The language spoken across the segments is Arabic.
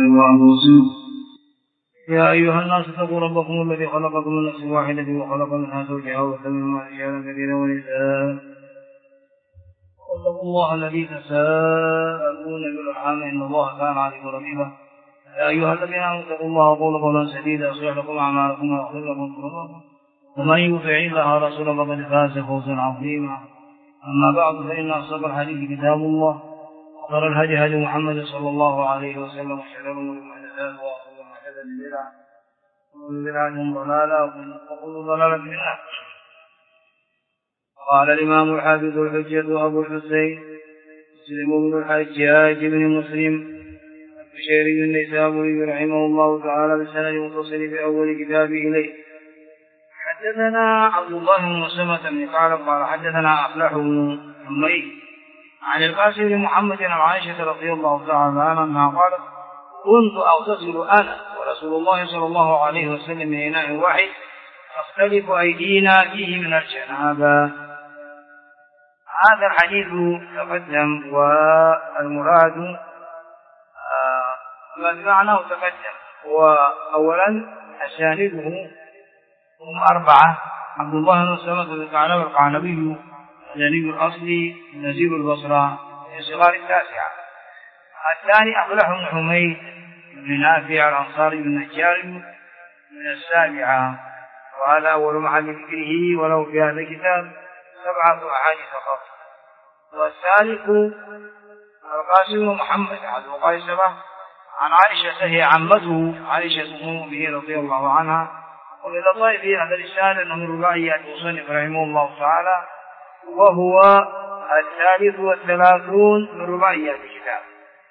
وأنفسهم. يا أيها الناس اتقوا ربكم الذي خلقكم من نفس واحدة وخلق منها زوجها وبث منهما رجالا كثيرا ونساء واتقوا الله الذي تساءلون به والأرحام إن الله كان عليكم رقيبا. يا أيها الذين آمنوا اتقوا الله وقولوا قولا سديدا يصلح لكم أعمالكم ويغفر لكم ذنوبكم ومن يطع الله ورسوله فقد فاز فوزا عظيما. أما بعد فإن أصدق الحديث كتاب الله وخير الهدي هدي محمد صلى الله عليه وسلم وشر الأمور محدثاتها وكل محدثة بدعة وكل بدعة ضلالة وكل ضلالة في النار. قال الإمام الحافظ الحجة أبو الحسين مسلم بن الحجاج بن مسلم البشيري النيسابوري رحمه الله تعالى بسند متصل في أول كتابه إليه. حدثنا عبد الله بن مسلمة بن قال قال حدثنا أفلح بن حميد عن القاسم بن محمد عن عائشة رضي الله تعالى عنها قالت كنت أغتسل أنا ورسول الله صلى الله عليه وسلم من إناء واحد تختلف أيدينا فيه من الجنابة. هذا الحديث تقدم والمراد معناه تقدم. وأولا أسانيده هم أربعة: عبد الله بن مسلمة بن ثعلبة القعنبي الجليل الأصلي نزيل البصرة من صغار التاسعة. الثاني أفلح بن حميد بن نافع الأنصاري النجاري من السابعة، وهذا أول محل ذكره ولو في هذا الكتاب 7 أحاديث فقط. والثالث القاسم بن محمد عبد القيسبة عن عائشة هي عمته عائشة أم المؤمنين رضي الله عنها. وإذا طيب في هذا الإسناد أنه من رباعيات المصنف رحمه الله تعالى، وهو 33 من رباعيات الكتاب.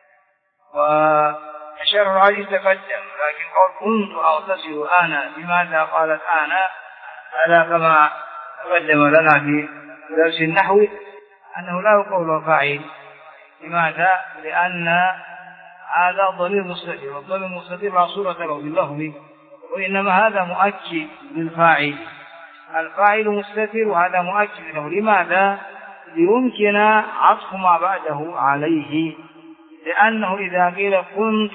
وأشار الحديث تقدم، لكن قول كنت أغتسل أنا لماذا قالت أنا؟ هذا كما تقدم لنا في درس النحو أنه لا يقول فاعل. لماذا؟ لأن هذا ضمير مستتر، والضمير المستتر لا صورة له باللفظ، وإنما هذا مؤكد للفاعل. الفاعل مستتر وهذا مؤكد له. لماذا؟ ليمكن عطف ما بعده عليه، لأنه إذا قيل كنت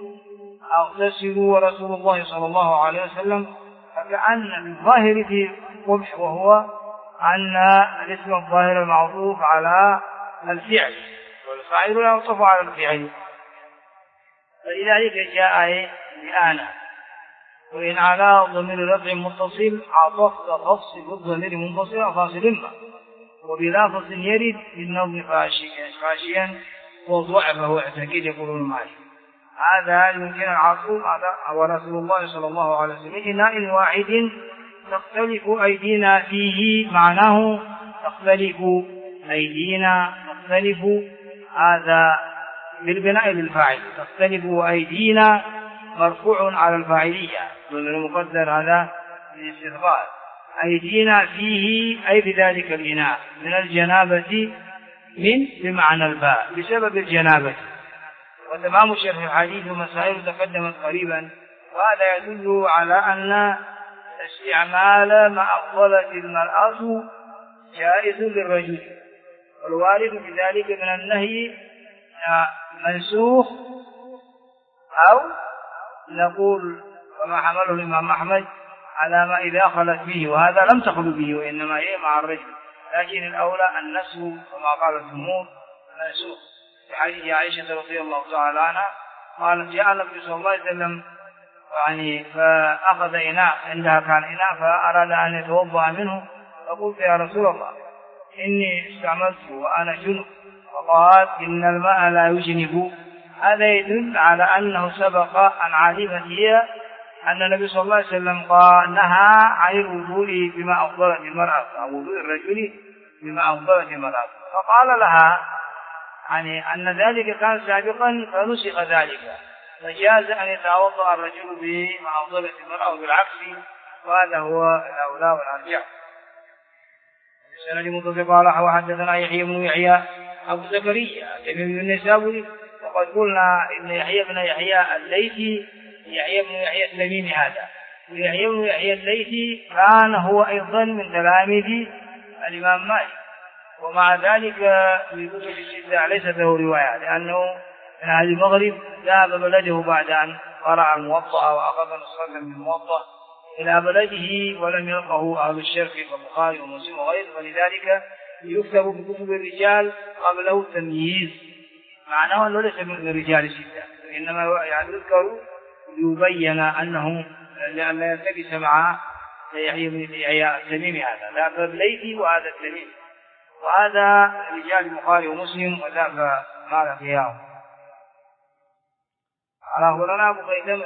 أغتسل ورسول الله صلى الله عليه وسلم فكأن الظاهر في قبح، وهو أن الاسم الظاهر المعطوف على الفعل والفاعل لا يعطف على الفعل، فلذلك جاء بآنا. وإن على ضمير رفع متصل عطفت تفصل الضمير منفصل فاصل ما، وبلافظ يرد بالنظم خاشيا وضعفه اعتقد يقول المالك. هذا يمكن العطف على رسول الله صلى الله عليه وسلم إناء واحد تختلف أيدينا فيه، معناه تختلف أيدينا، تختلف هذا بالبناء للفاعل، تختلف أيدينا مرفوع على الفاعلية ضمن المقدر هذا للاستغفار. أيدينا فيه أي في ذلك الإناء من الجنابة، من بمعنى الفاء بسبب الجنابة. وتمام شرح الحديث ومسائل تقدمت قريبا، وهذا يدل على أن استعمال ما أفضلت المرأة جائز للرجل، والوارد بذلك من النهي منسوخ، أو نقول وما حمله الإمام أحمد على ما إذا خلت به، وهذا لم تخل به وإنما هي مع الرجل، لكن الأولى النسخ كما قال الجمهور منسوخ. في حديث عائشة رضي الله تعالى عنها قالت جاء النبي صلى الله عليه وسلم فأخذ إناء، عندها كان إناء فأراد أن يتوضأ منه، فقلت يا رسول الله إني استعملته وأنا جنب، فقال إن الماء لا يجنب. هذا يدل على أنه سبق أن علمت هي أن النبي صلى الله عليه وسلم قال نهى عن الوضوء بما أفضلت المرأة، أو وضوء الرجل بما أفضلت المرأة، فقال لها يعني أن ذلك كان سابقا فنسخ ذلك، فجاز أن يتوضأ الرجل بما أفضلت المرأة بالعكس، وهذا هو الأولى والأرجح. السند متصل قال وحدثنا يحيى بن يحيى أبو زكريا بن النيسابوري، وقد قلنا إن يحيى بن يحيى الليثي يحيى بن يحيى التميمي هذا، ويحيى بن يحيى الليثي كان هو أيضا من تلاميذ الإمام مالك، ومع ذلك في كتب الستة ليست له رواية، لأنه من أهل المغرب ذهب بلده بعد أن قرأ الموطأ وأخذ نسخة من الموطأ إلى بلده ولم يلقه أهل الشرق كالبخاري ومسلم وغيره، فلذلك يكتب بكتب الرجال قبله تمييز، معناه أنه ليس من الرجال الستة، إنما يذكر ليبين أنه لأن لا يلتبس مع يحيى بن التميم هذا، ذاك الليثي وهذا التميم، وهذا رجال البخاري ومسلم وذاك ما لقياه. قال أخبرنا أبو خيثمة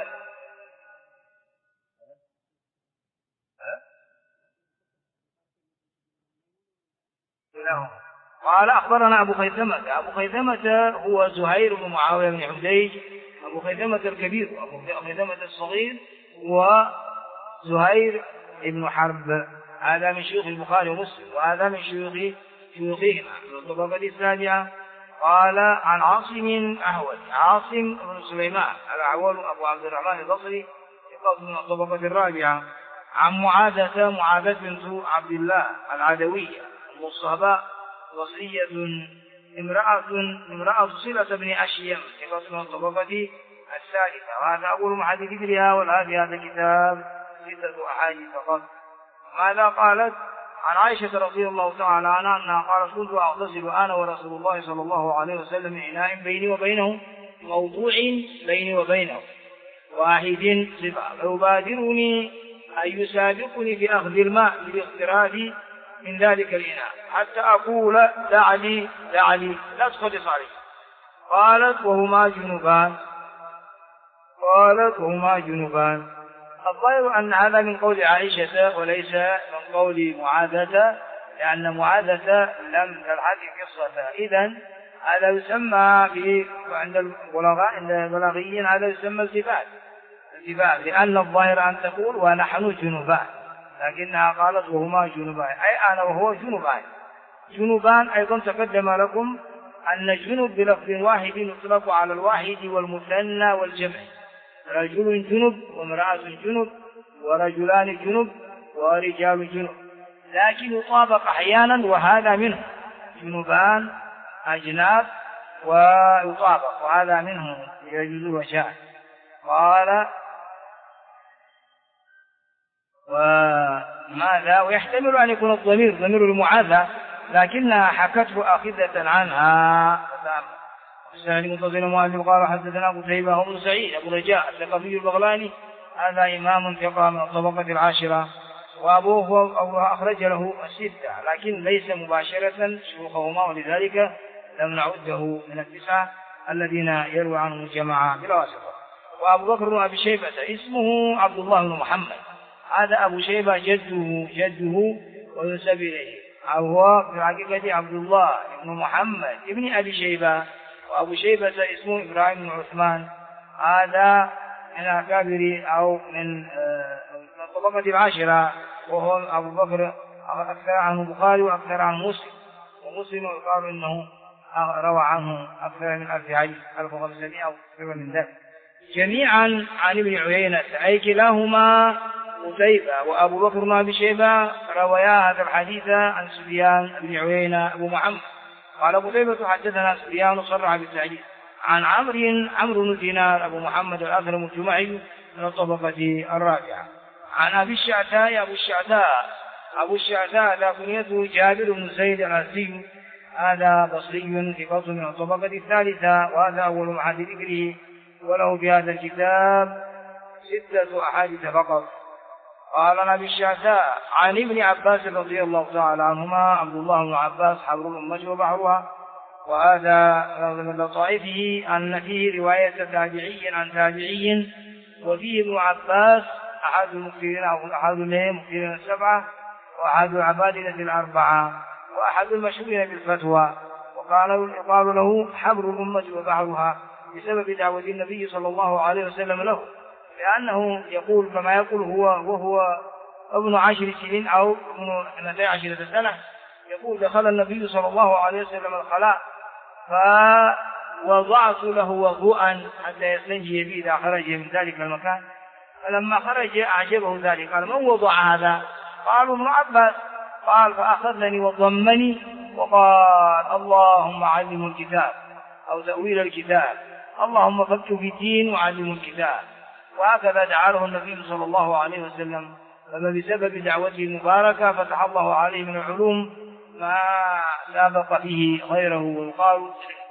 قال أخبرنا أبو خيثمة. أبو خيثمة هو زهير بن معاوية بن حديج، أبو خيثمة الكبير، أبو خيثمة الصغير هو زهير بن حرب، هذا من شيوخ البخاري ومسلم، وهذا من شيوخهما في الطبقة السابعة. قال عن عاصم أحول، عاصم بن سليمان الأعول أبو عبد الرحمن البصري من الطبقة الرابعة، عن معاذة بنت عبد الله العدوية الصحباء بصرية، امرأة صلة بن أشيم من الطبقة الثالثة، وهذا أول محدث ذكرها، والآن هذا الكتاب 6 أحاديث فقط. ماذا قالت؟ عن عائشة رضي الله تعالى عنها أنها قالت كنت أغتسل أنا ورسول الله صلى الله عليه وسلم من إناء بيني وبينه موضوع بيني وبينه واحد صفة، فيبادرني أن يسابقني في أخذ الماء بالاقتراب من ذلك الإناء حتى أقول دعني لا تخلص علي. قالت وهما جنبان. الظاهر أن هذا من قول عائشة وليس من قول معاذة، لأن معاذة لم تلحق قصته، إذن هذا يسمى عند البلاغيين هذا يسمى التفات، لأن الظاهر أن تقول ونحن جنبان، لكنها قالت وهما جنبان، أي أنا وهو جنبان. أيضا تقدم لكم أن جنب بلفظ واحد يطلق على الواحد والمثنى والجمع، رجل جنب وامرأة جنب ورجلان جنب ورجال جنب، لكن يطابق أحيانا وهذا منه جنبان أجناب ويطابق، وهذا منه يجوز وشاء. قال وماذا؟ ويحتمل أن يكون الضمير ضمير المعاذة، لكنها حكته أخذة عنها. السنة منتظر مؤلف قال حدثنا أبو شيبة وابن سعيد أبو رجاء الثقفي البغلاني، هذا إمام ثقة من الطبقة العاشرة، وأبوه أخرج له 6 لكن ليس مباشرة شيوخهما، ولذلك لم نعده من 9 الذين يروي عنهم الجماعة بلا واسطة. وأبو بكر بن أبي شيبة اسمه عبد الله بن محمد، هذا أبو شيبة جده وينسب إليه، هو في الحقيقة عبد الله بن محمد ابن أبي شيبة، وأبو شيبة اسمه إبراهيم بن عثمان، هذا من أكابر أو من الطبقة العاشرة، وهو أبو بكر أكثر عنه البخاري وأكثر عنه مسلم، ومسلم يقال إنه روى عنه أكثر من 1000 حديث 1500 أو أكثر من ذلك، جميعا عن ابن عيينة، أي كلاهما قتيبة وأبو بكر بن أبي شيبة روايا هذا الحديث عن سفيان بن عيينة أبو محمد. قال قتيبة حدثنا سفيان صرح بالتحديث عن عمرو بن دينار أبو محمد الأثرم الجمعي من الطبقة الرابعة. عن أبي الشعثاء أبو الشعثاء لا كنيته جابر بن زيد الأسدي، هذا بصري في فصل من الطبقة الثالثة، وهذا أول محل ذكره، وله في هذا الكتاب 6 أحاديث فقط. قال أبي الشعثاء عن ابن عباس رضي الله تعالى عنهما، عبد الله بن عباس حبر الأمة وبحرها، وهذا من لطائفه أن فيه رواية تابعي عن تابعي، وفيه ابن عباس أحد المكثرين أو أحد المكثرين 7 وأحد العبادلة 4 وأحد المشهورين بالفتوى، يقال له حبر الأمة وبحرها بسبب دعوة النبي صلى الله عليه وسلم له، لأنه يقول كما يقول وهو ابن 10 سنين أو ابن 12 سنة، يقول دخل النبي صلى الله عليه وسلم الخلاء فوضعت له وضوءا حتى يستنجي به إذا خرج من ذلك المكان، فلما خرج أعجبه ذلك، قال من وضع هذا؟ قالوا ابن عباس، قال فأخذني وضمني وقال اللهم علم الكتاب أو تأويل الكتاب اللهم فقهه في الدين وعلمه الكتاب. وهكذا دعاه النبي صلى الله عليه وسلم، فبسبب دعوته المباركة فتح الله عليه من العلوم ما سابق فيه غيره. ويقال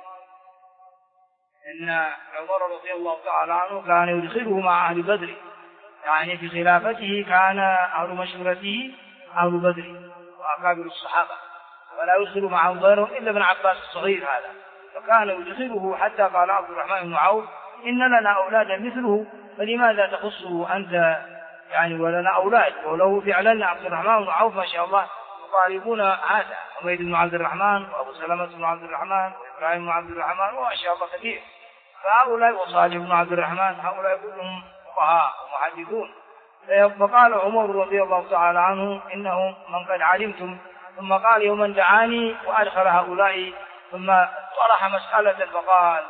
إن عمر رضي الله تعالى عنه كان يدخله مع أهل بدر، يعني في خلافته كان أهل مشورته أهل بدر وأكابر الصحابة، ولا يدخل معهم غيرهم إلا ابن عباس الصغير هذا، فكان يدخله حتى قال عبد الرحمن بن عوف إن لنا أولادا مثله فلماذا تخصه أنت يعني ولنا أولاد؟ ولو فعلا عبد الرحمن بن عوف ما شاء الله يقاربون هذا، حميد بن عبد الرحمن وأبو سلمة بن عبد الرحمن وإبراهيم بن عبد الرحمن وما شاء الله كثير، فهؤلاء وصالح بن عبد الرحمن هؤلاء كلهم فقهاء ومحدثون. فقال عمر رضي الله تعالى عنه إنهم من قد علمتم، ثم قال يوما دعاني وأدخل هؤلاء، ثم طرح مسألة فقال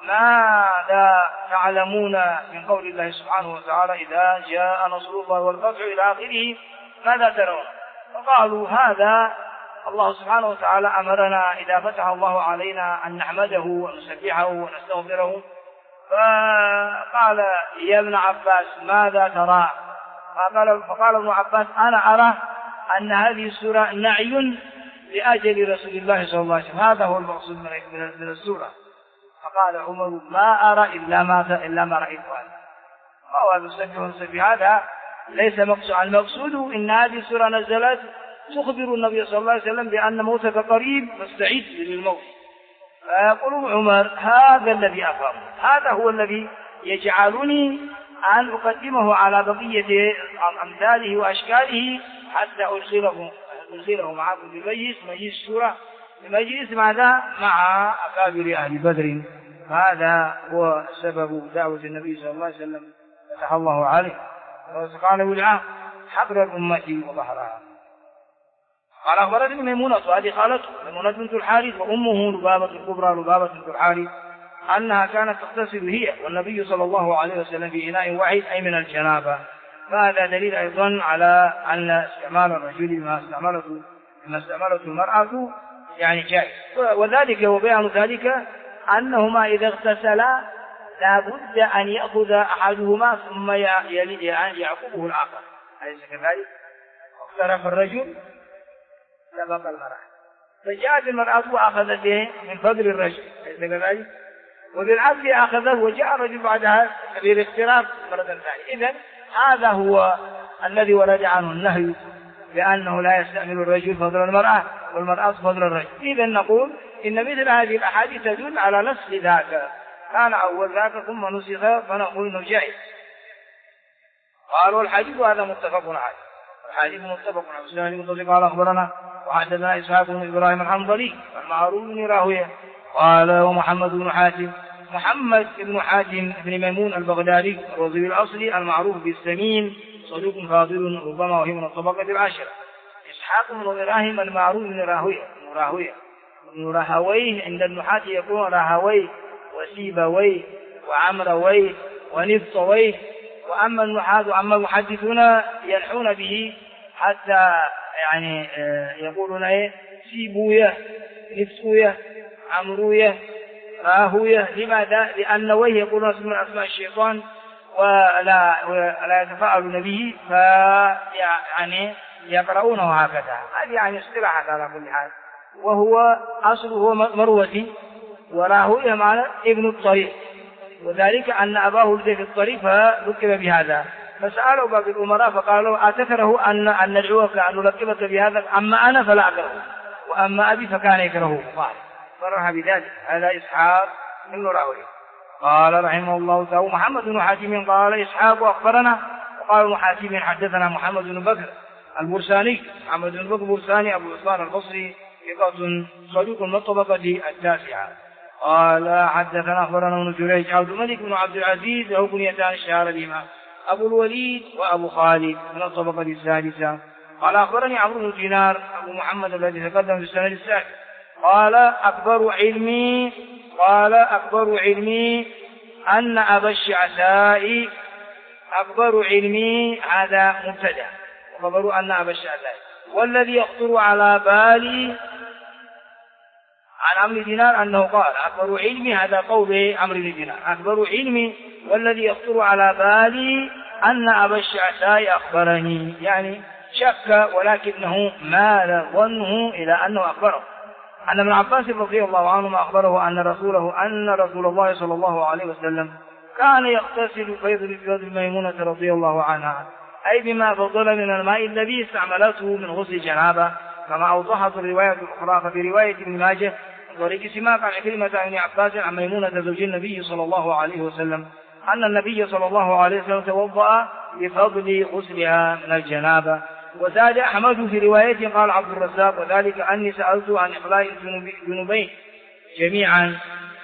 ماذا تعلمون من قول الله سبحانه وتعالى إذا جاء نصر الله والفتح إلى آخره ماذا ترون؟ فقالوا هذا الله سبحانه وتعالى أمرنا إذا فتح الله علينا أن نحمده ونسبحه ونستغفره. فقال يا ابن عباس ماذا ترى؟ فقال ابن عباس أنا أرى أن هذه السورة نعي لأجل رسول الله صلى الله عليه وسلم، هذا هو المقصود من السورة. فقال عمر ما أرى إلا ما رأيت هذا، وهو المسبح هذا ليس المقصود إن هذه السورة نزلت تخبر النبي صلى الله عليه وسلم بأن موتك قريب فاستعد للموت. فيقول عمر هذا الذي أفهم، هذا هو الذي يجعلني أن أقدمه على بقية أمثاله وأشكاله حتى أدخله معكم بمجلس السورة، بمجلس ماذا؟ مع أكابر أهل بدر. هذا هو سبب دعوة النبي صلى الله عليه وسلم فتح الله عليه. قال ولعه حبر الأمة وظهرها. قال أخبرتني ميمونة، هذه خالته ميمونة بنت الحارث وأمه لبابة الكبرى لبابة بنت الحارث، أنها كانت تغتسل هي والنبي صلى الله عليه وسلم في إناء واحد أي من الجنابة. فهذا دليل أيضا على أن استعمال الرجل ما استعملته المرأة يعني جائز. وذلك وبيان ذلك أنهما إذا اغتسلا لا بد أن يأخذ أحدهما ثم يعقبه الآخر، أليس كذلك؟ اقترف الرجل سبق المرأة، فجاءت المرأة وأخذت من فضل الرجل، أليس كذلك؟ وبالعكس أخذه وجاء الرجل بعدها بالاقتراف مرة ثانية. إذن هذا هو الذي ورد عنه النهي بأنه لا يستعمل الرجل فضل المرأة والمرأة فضل الرجل. إذن نقول إن مثل هذه الأحاديث تدل على نسخ ذاك، كان أول ذاك ثم نسخ، فنقول إنه جائز. قالوا الحديث هذا متفق عليه، الحديث متفق عليه. سنن المطلق قال أخبرنا وحدثنا إسحاق بن إبراهيم الحنظلي المعروف بن راهويه قال ومحمد بن حاتم، محمد بن حاتم بن ميمون البغدادي الرضي الأصلي المعروف بالسمين صدوق فاضل ربما وهي من الطبقة العاشرة. إسحاق بن إبراهيم المعروف بن راهويه ابن راهويه عند النحاة يكون راهويه وسيبويه وعمرويه ونبطويه، وأما النحاة أما المحدثون ينحون به حتى يعني يقولون سيبويه نبطويه عمرويه راهويه. لماذا؟ لأن ويه يقولون من أسماء الشيطان ولا يتفاعلون به فيعني يقرؤونه هكذا. هذه يعني اصطلاحات على كل حال، وهو أصله مروتي وراهويه معنى ابن الطريق، وذلك أن أباه ولد في الطريق فذكر بهذا، فسألوا باقي الأمراء فقالوا أتكره أن ندعوك أن نلقبك بهذا؟ أما أنا فلا أكره وأما أبي فكان يكرهه، قال فرح بذلك. هذا إسحاق بن راهويه. قال رحمه الله تعالى محمد بن حاتم قال إسحاق أخبرنا، وقال ابن حاتم حدثنا محمد بن بكر البرساني، محمد بن بكر البرساني أبو عثمان البصري ثقة صدوق من الطبقة التاسعة. قال حدثنا أخبرنا ابن جريج عبد الملك بن عبد العزيز له كنيتان اشتهر بهما أبو الوليد وأبو خالد من الطبقة السادسة. قال أخبرني عمرو بن دينار أبو محمد الذي تقدم في السنة السادسة قال أكبر علمي أن أبا الشعثاء أكبر علمي هذا مبتدأ، وخبر أن أبا الشعثاء والذي يخطر على بالي عن عمرو دينار أنه قال أكبر علمي، هذا قول عمرو بن دينار، أكبر علمي والذي يخطر على بالي أن أبا الشعثاء أخبرني، يعني شك ولكنه مال ظنه إلى أنه أخبره أن ابن عباس رضي الله عنهما أخبره أن رسول الله صلى الله عليه وسلم كان يغتسل بفضل ميمونة رضي الله عنها، أي بما فضل من الماء الذي استعملته من غسل جنابه، كما أوضحت الرواية الأخرى. ففي رواية ابن ماجه طريق سماك عن عكرمة عن عباس عن ميمونة زوج النبي صلى الله عليه وسلم أن النبي صلى الله عليه وسلم توضأ بفضل غسلها من الجنابة. وزاد أحمد في روايته قال عبد الرزاق وذلك أني سألت عن إقلاع الجنوبين جميعا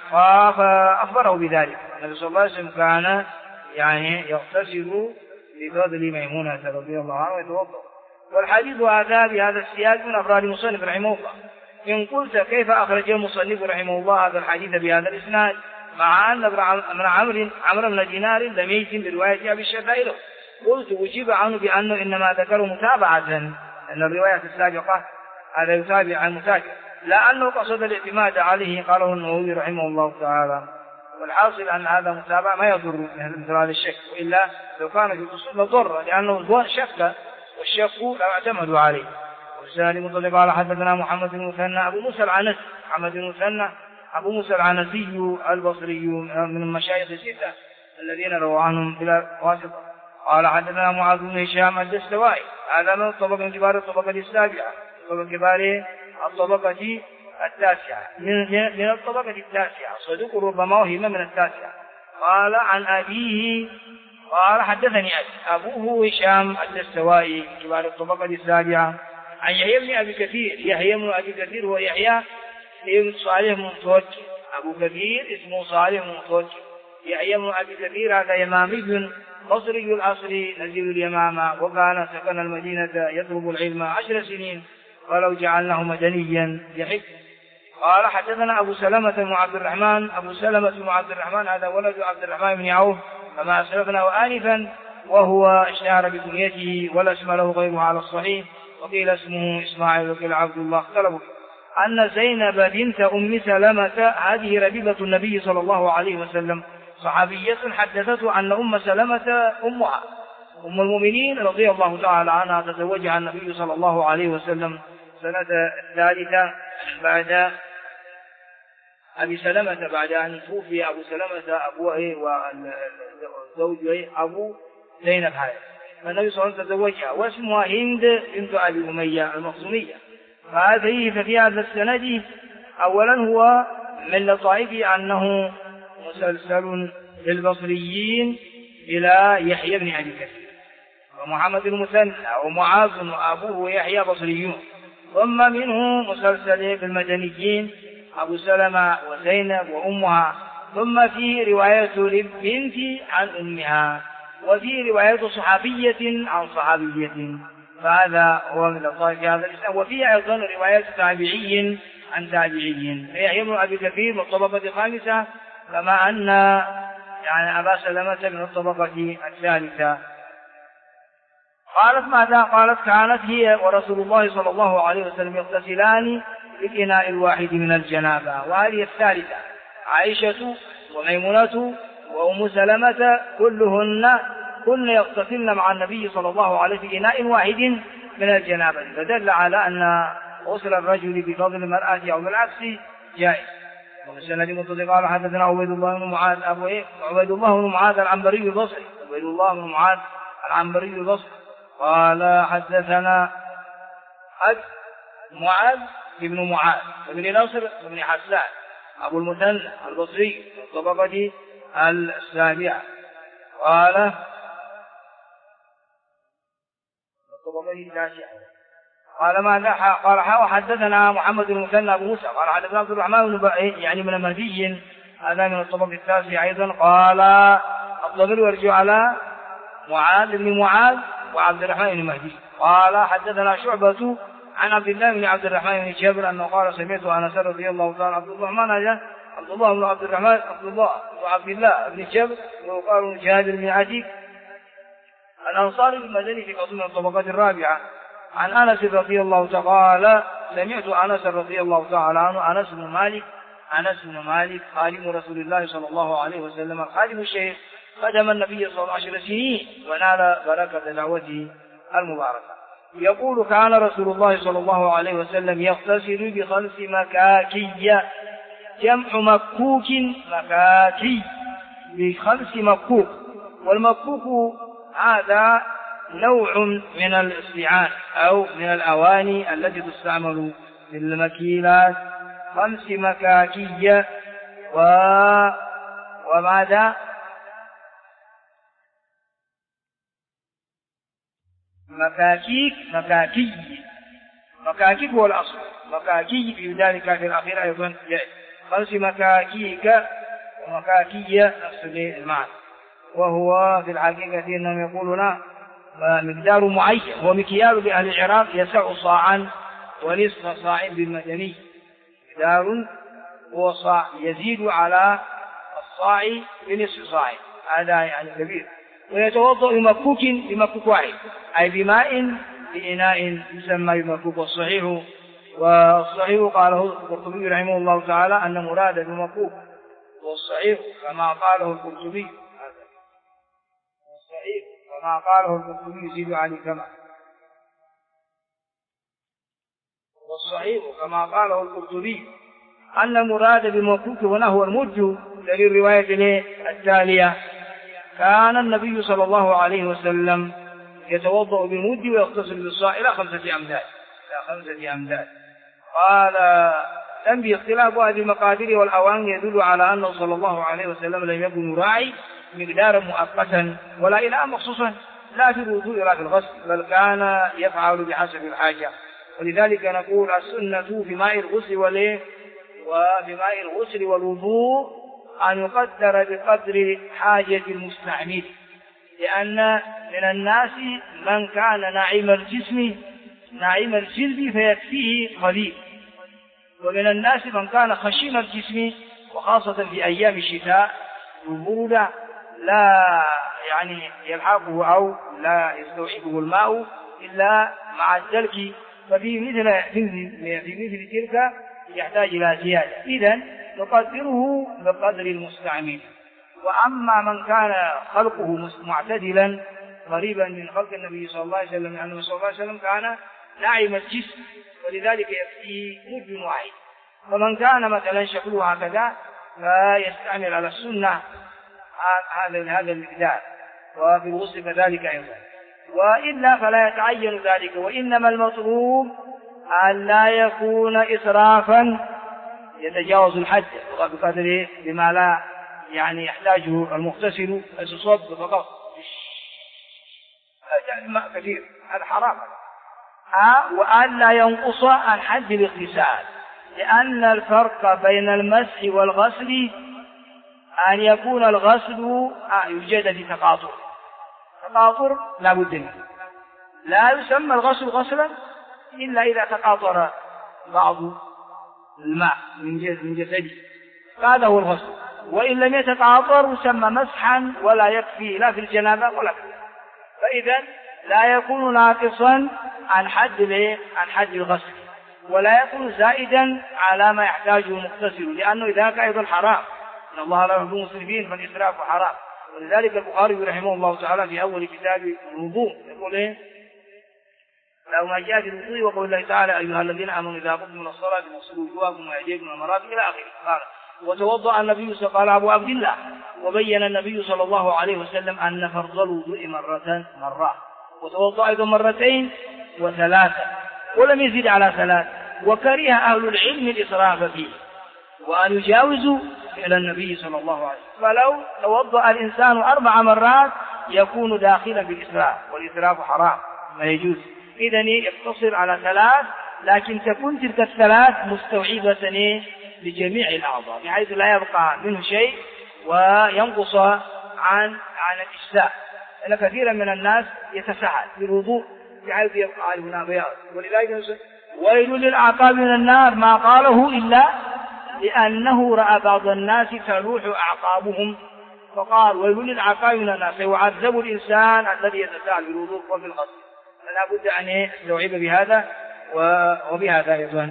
فأخبره بذلك. النبي صلى الله عليه وسلم كان يعني يغتسل بفضل ميمونة رضي الله عنها ويتوضأ. والحديث هذا بهذا السياق من أفراد المصنف رحمه الله. إن قلت كيف أخرج المصنف رحمه الله هذا الحديث بهذا الإسناد مع أن عمرو بن دينار لم يتم برواية أبي الشعثاء له؟ قلت أجيب عنه بأنه إنما ذكره متابعة، أن الرواية السابقة هذا يتابع عن متابع، لأنه قصد الاعتماد عليه، قاله النووي رحمه الله تعالى. والحاصل أن هذا متابع ما يضر مثل هذا الشك، وإلا لو كان في الأصول لضر، لأنه شك والشك لا يعتمد عليه. والسالم مطلق قال حدثنا محمد بن مثنى أبو موسى العنسي، محمد بن مثنى أبو موسى العنسي البصري من المشايخ الستة الذين رووا عنهم بلا واسطة. قال حدثنا معاذ بن هشام الدستوائي، هذا من طبقة كبار الطبقة السابعة، من كبار الطبقة التاسعة، من الطبقة التاسعة، صدوق ربما وهم من التاسعة. قال عن أبيه قال حدثني أبوه هشام الدستوائي كبار الطبقة السابعة عن يحيى بن أبي كثير. يحيى بن أبي كثير هو يحيى بن صالح متوكل، أبو كثير اسمه صالح متوكل. يحيى بن أبي كثير هذا يمامي بصري الأصل نزيل اليمامة، وكان سكن المدينة يطلب العلم 10 سنين، ولو جعلناه مدنيا يحب. قال حدثنا أبو سلمة بن عبد الرحمن، أبو سلمة بن عبد الرحمن هذا ولد عبد الرحمن بن عوف كما أسلفنا آنفا، وهو اشتهر بكنيته ولا اسم له غيره على الصحيح، وقيل اسمه إسماعيل وقيل عبد الله، اختلفوا أن زينب بنت أم سلمة هذه ربيبة النبي صلى الله عليه وسلم صحابية حدثته أن أم سلمة أمها أم المؤمنين رضي الله تعالى عنها تزوجها النبي صلى الله عليه وسلم سنة 3 بعد أبي سلمة، بعد أن توفي أبو سلمة أبوه وزوجه أبو زينب هذا، فالنبي صلى الله عليه وسلم تزوجها، واسمها هند بنت أبي أمية المخزومية. ففي هذا السند أولا هو من لطائفه أنه مسلسل للبصريين إلى يحيى بن أبي كثير، ومحمد المثنى ومعاذ وأبوه يحيى بصريون، ثم منه مسلسل بالمدنيين أبو سلمة وزينب وأمها، ثم في رواية للبنت عن أمها، وفي رواية صحابية عن صحابية، فهذا هو من لطائف هذا الإسلام. وفي أيضا رواية تابعي عن تابعي، يحيى بن أبي كثير من الطبقة الخامسة، كما أن يعني أبا سلمة من الطبقة الثالثة. قالت ماذا؟ قالت كانت هي ورسول الله صلى الله عليه وسلم يغتسلان بالإناء الواحد من الجنابة. وهذه الثالثة عائشة وميمونة وأم سلمة كن يغتسلن مع النبي صلى الله عليه وسلم في إناء واحد من الجنابة، فدل على أن غسل الرجل بفضل المرأة أو بالعكس جائز. ومسند متصل قال حدثنا عبيد الله بن معاذ عبيد الله بن معاذ العنبري البصري، عبيد الله بن معاذ العنبري البصري قال حدثنا معاذ بن معاذ بن نصر بن حسان أبو المثنى البصري الطبقة السابعة، قال الطبقة التاسعة. قال ماذا؟ قال حدثنا محمد بن مثنى أبو موسى قال حدثنا عبد الرحمن بن يعني من المهديين هذا من الطبقة التاسعة أيضا. قال الضمير يرجع على معاذ بن معاذ وعبد الرحمن بن مهدي. قال حدثنا شعبة عن عبد الله بن عبد الرحمن بن جابر أنه قال سمعت أنس رضي الله تعالى عبد الله بن عبد الرحمن عبد الله بن جابر وقال جابر بن عتيق الأنصاري المدني في قسم الطبقات الرابعة عن أنس رضي الله تعالى سمعت أنس رضي الله تعالى عنه أنس بن مالك خادم رسول الله صلى الله عليه وسلم خادم الشيخ خدم النبي صلى الله عليه وسلم 10 سنين ونال بركة دعوته المباركة. يقول كان رسول الله صلى الله عليه وسلم يغتسل ب5 مكاكي، جمع مكوك مكاكي، ب5 مكوك. والمكوك هذا نوع من الاستعان أو من الأواني التي تستعمل في المكيلات. 5 مكاكي وماذا مكاكيك هو الأصل، مكاكي في ذلك في الأخير أيضا 5 مكاكيك ومكاكية نفس المعنى. وهو في الحقيقة إنهم يقولون مقدار معين، هو مكيال بأهل العراق يسع صاعا ونصف صاع بالمدني، مقدار هو صاع يزيد على الصاع بنصف صاع، هذا يعني كبير. ويتوضأ بمكوك واحد، أي بماء بإناء يسمى بمكوك. والصحيح قاله القرطبي رحمه الله تعالى أن مراد بمكوك، والصحيح كما قاله القرطبي، يزيد عليه كما، والصحيح كما قاله القرطبي أن مراد بمكوك هنا هو المد. للرواية التالية كان النبي صلى الله عليه وسلم يتوضأ بالمد ويغتسل بالصاع إلى 5 أمداد. قال تنبيه اختلاف هذه المقادير والأوان يدل على أنه صلى الله عليه وسلم لم يكن يراعي مقدارا مؤقتا ولا إلى مخصوصا، لا في الوضوء ولا في الغسل، بل كان يفعل بحسب الحاجة. ولذلك نقول السنة في ماء الغسل والوضوء أن يقدر بقدر حاجة المستعمل، لأن من الناس من كان ناعم الجسم ناعم الجلد فيكفيه قليل، ومن الناس من كان خشين الجسم وخاصة في أيام الشتاء البرودة لا يعني يلحقه أو لا يستوعبه الماء إلا مع الدلك، ففي مثل تلك يحتاج إلى زيادة. إذن نقدره بقدر المستعمل. وأما من كان خلقه معتدلا قريبا من خلق النبي صلى الله عليه وسلم، لأنه صلى الله عليه وسلم كان ناعم الجسم ولذلك يكفيه مد واحد. فمن كان مثلا شكله هكذا فيستعمل على السنة هذا المقدار، وفي الغسل كذلك أيضا، وإلا فلا يتعين ذلك. وإنما المطلوب أن لا يكون إسرافا يتجاوز الحد بقدره بما لا يعني يحتاجه المغتسل، الصوت فقط يعني ماء كثير، هذا حرام. وأن لا ينقص عن حد الاغتسال، لأن الفرق بين المسح والغسل أن يكون الغسل يوجد في تقاطر لا بد منه، لا يسمى الغسل غسلا إلا إذا تقاطر بعض الماء من جسده، هذا هو الغسل. وإن لم يتقاطر يسمى مسحا ولا يكفي لا في الجنابة ولا في الغسل. فإذا لا يكون ناقصا عن حد الغسل، ولا يكون زائدا على ما يحتاجه المغتسل، لأنه إذا كان أيضا حرام، إن الله لا يحب المسرفين فالإسراف حرام. ولذلك البخاري رحمه الله تعالى في أول كتاب الوضوء يقول لو ما جاء في الوضوء وقول الله تعالى أيها الذين آمنوا إذا قمتم من الصلاة فاغسلوا وجوهكم وأيديكم والمرافق إلى آخره. قال وتوضأ النبي قال أبو عبد الله، وبين النبي صلى الله عليه وسلم أن فرض الوضوء مرة، وتوضأ أيضا 2 و3 ولم يزد على 3. وكره أهل العلم الإسراف فيه وأن يجاوزوا إلى النبي صلى الله عليه وسلم، فلو توضأ الإنسان 4 مرات يكون داخلا بالإسراف، والإسراف حرام ما يجوز. إذن يقتصر على 3، لكن تكون تلك 3 مستوعبة لجميع الأعضاء بحيث لا يبقى منه شيء وينقص عن الإجزاء. لأن كثيرا من الناس يتساهل بالوضوء بحيث يبقى هنا بياض. ولذلك ويل للأعقاب من النار ما قاله إلا لأنه رأى بعض الناس تلوح أعقابهم فقال ويل للأعقاب من النار، سيعذب الإنسان الذي يتساهل بالوضوء وفي الغسل. فلا بد أن يستوعب بهذا وبهذا أيضا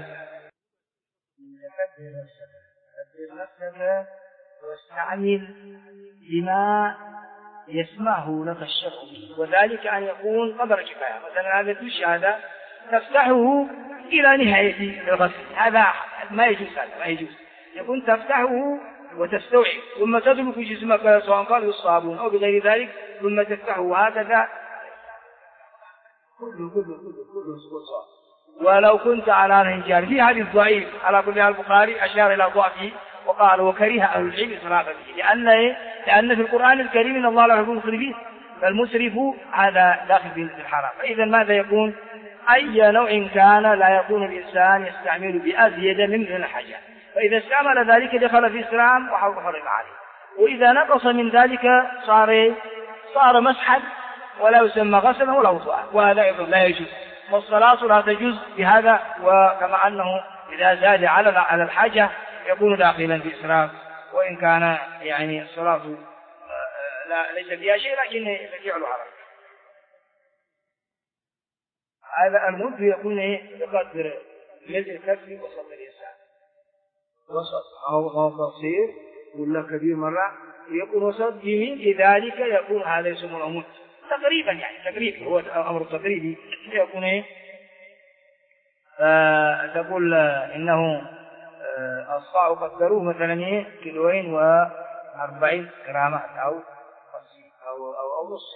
كبر نفسك واستعمل بما يسمعه لك الشرع به، وذلك أن يكون قدر كفاية. مثلا هذا الدش هذا تفتحه إلى نهاية الغسل، هذا ما يجوز، هذا ما يجوز. يكون تفتحه وتستوعب ثم تدلك في جسمك سواء قال بالصابون أو بغير ذلك ثم تفتحه هكذا كله صار. ولو كنت على نهجان في حديث ضعيف على كل البخاري أشار إلى ضعفه وقال وكره أهل العلم إسرافا فيه، لأن في القرآن الكريم إن الله لا يحب المسرفين، فالمسرف هذا داخل في الحرام. فإذا ماذا يكون؟ أي نوع كان لا يكون الإنسان يستعمل بأزيد من الحاجة، فإذا استعمل ذلك دخل في إسلام وحرم عليه، وإذا نقص من ذلك صار مسحا ولا يسمى غسلا ولا وضوءا، وهذا أيضا لا يجوز. والصلاة لا تجوز بهذا، وكما أنه إذا زاد على الحاجة يكون داخلا في إسراف، وإن كان يعني الصلاة ليس فيها شيء لكن فعل حرام. هذا المد يكون بقدر ملء الكف وسط الإنسان، وسط أو قصير ولا كبير مرة يكون وسط جميل، لذلك يكون هذا يسمونه مد تقريبا، يعني تقريبا هو أمر تقريبي يكون تقول إنه الصاع قدروه مثلا 240 جرامات أو 50 أو نص،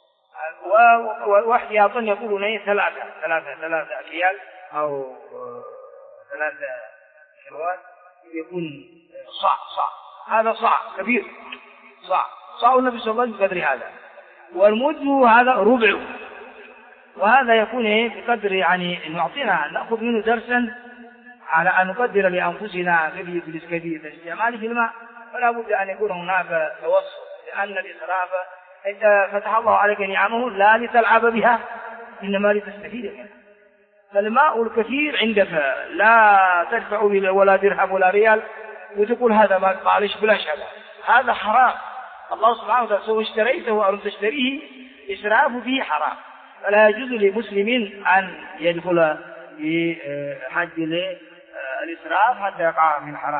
وواحد يظن يقولون 3 أكيال أو 3 كيلوات يكون صاع. هذا صاع كبير، صاع النبي صلى الله عليه وسلم بقدر هذا، والمد هذا ربعه، وهذا يكون بقدر يعني نعطينا نأخذ منه درسا على أن نقدر لأنفسنا في الاستعمال في الماء، فلا بد أن يكون هناك توسط، لأن الإسراف إذا فتح الله عليك نعمه لا لتلعب بها إنما لتستفيد منها. فالماء الكثير عندك لا تدفع ولا درهم ولا ريال وتقول هذا ما معلش بلاش، هذا حرام. الله سبحانه وتعالى سوى اشتريته أو تشتريه إسراف فيه حرام، فلا يجوز لمسلم أن يدخل في حد الإسراف حتى يقع من الحرام.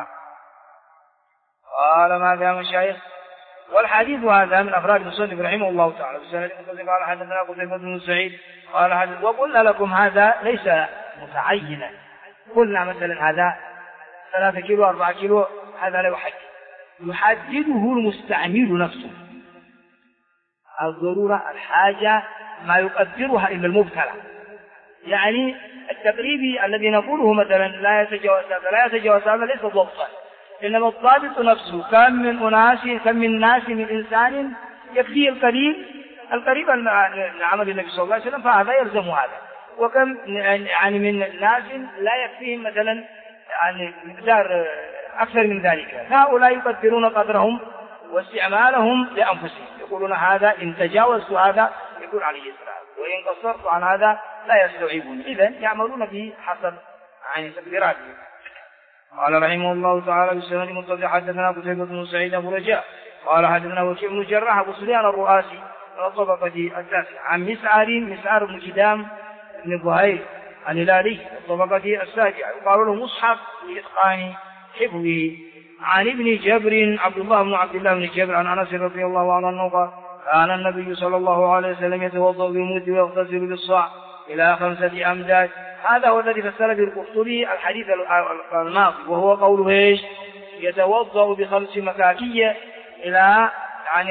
قال ماذا مشايخ؟ والحديث هذا من أفراد المصنف رحمه الله تعالى بسند المتصل. قال حدثنا قتيبة بن سعيد قال حدث، وقلنا لكم هذا ليس متعينا، قلنا مثلا هذا 3 كيلو 4 كيلو، هذا لا يحدده المستعمل نفسه، الضرورة الحاجة ما يقدرها إلا المبتلى، يعني التقريبي الذي نقوله مثلا لا يتجاوز هذا ليس ضبطا، إنما الضابط نفسه كم من ناس من إنسان يكفيه القريب لعمل النبي صلى الله عليه وسلم، فهذا يلزم هذا، وكم يعني من ناس لا يكفيهم مثلا يعني مقدار أكثر من ذلك، هؤلاء يقدرون قدرهم واستعمالهم لأنفسهم، يقولون هذا إن تجاوزت هذا يكون عليه إسراف، وإن قصرت عن هذا لا يستوعبون، إذن يعملون به حسب يعني تقديراتهم. قال رحمه الله تعالى بالسند المتصل حدثنا قتيبة بن سعيد أبو رجاء قال حدثنا وكيع بن الجراح أبو سفيان الرؤاسي من الطبقة التاسعة عن مسعر بن كدام بن ظهير الهلالي الطبقة السابعة، يقال له مصحف لإتقان حفظه. عن ابن جبر عبد الله بن جبر عن أنس رضي الله عنه قال كان النبي صلى الله عليه وسلم يتوضأ بالمد ويغتسل بالصاع إلى 5 أمداد. هذا هو الذي فسر به القرطبي الحديث الماضي، وهو قوله ايش؟ يتوضأ ب5 مكاكية إلى يعني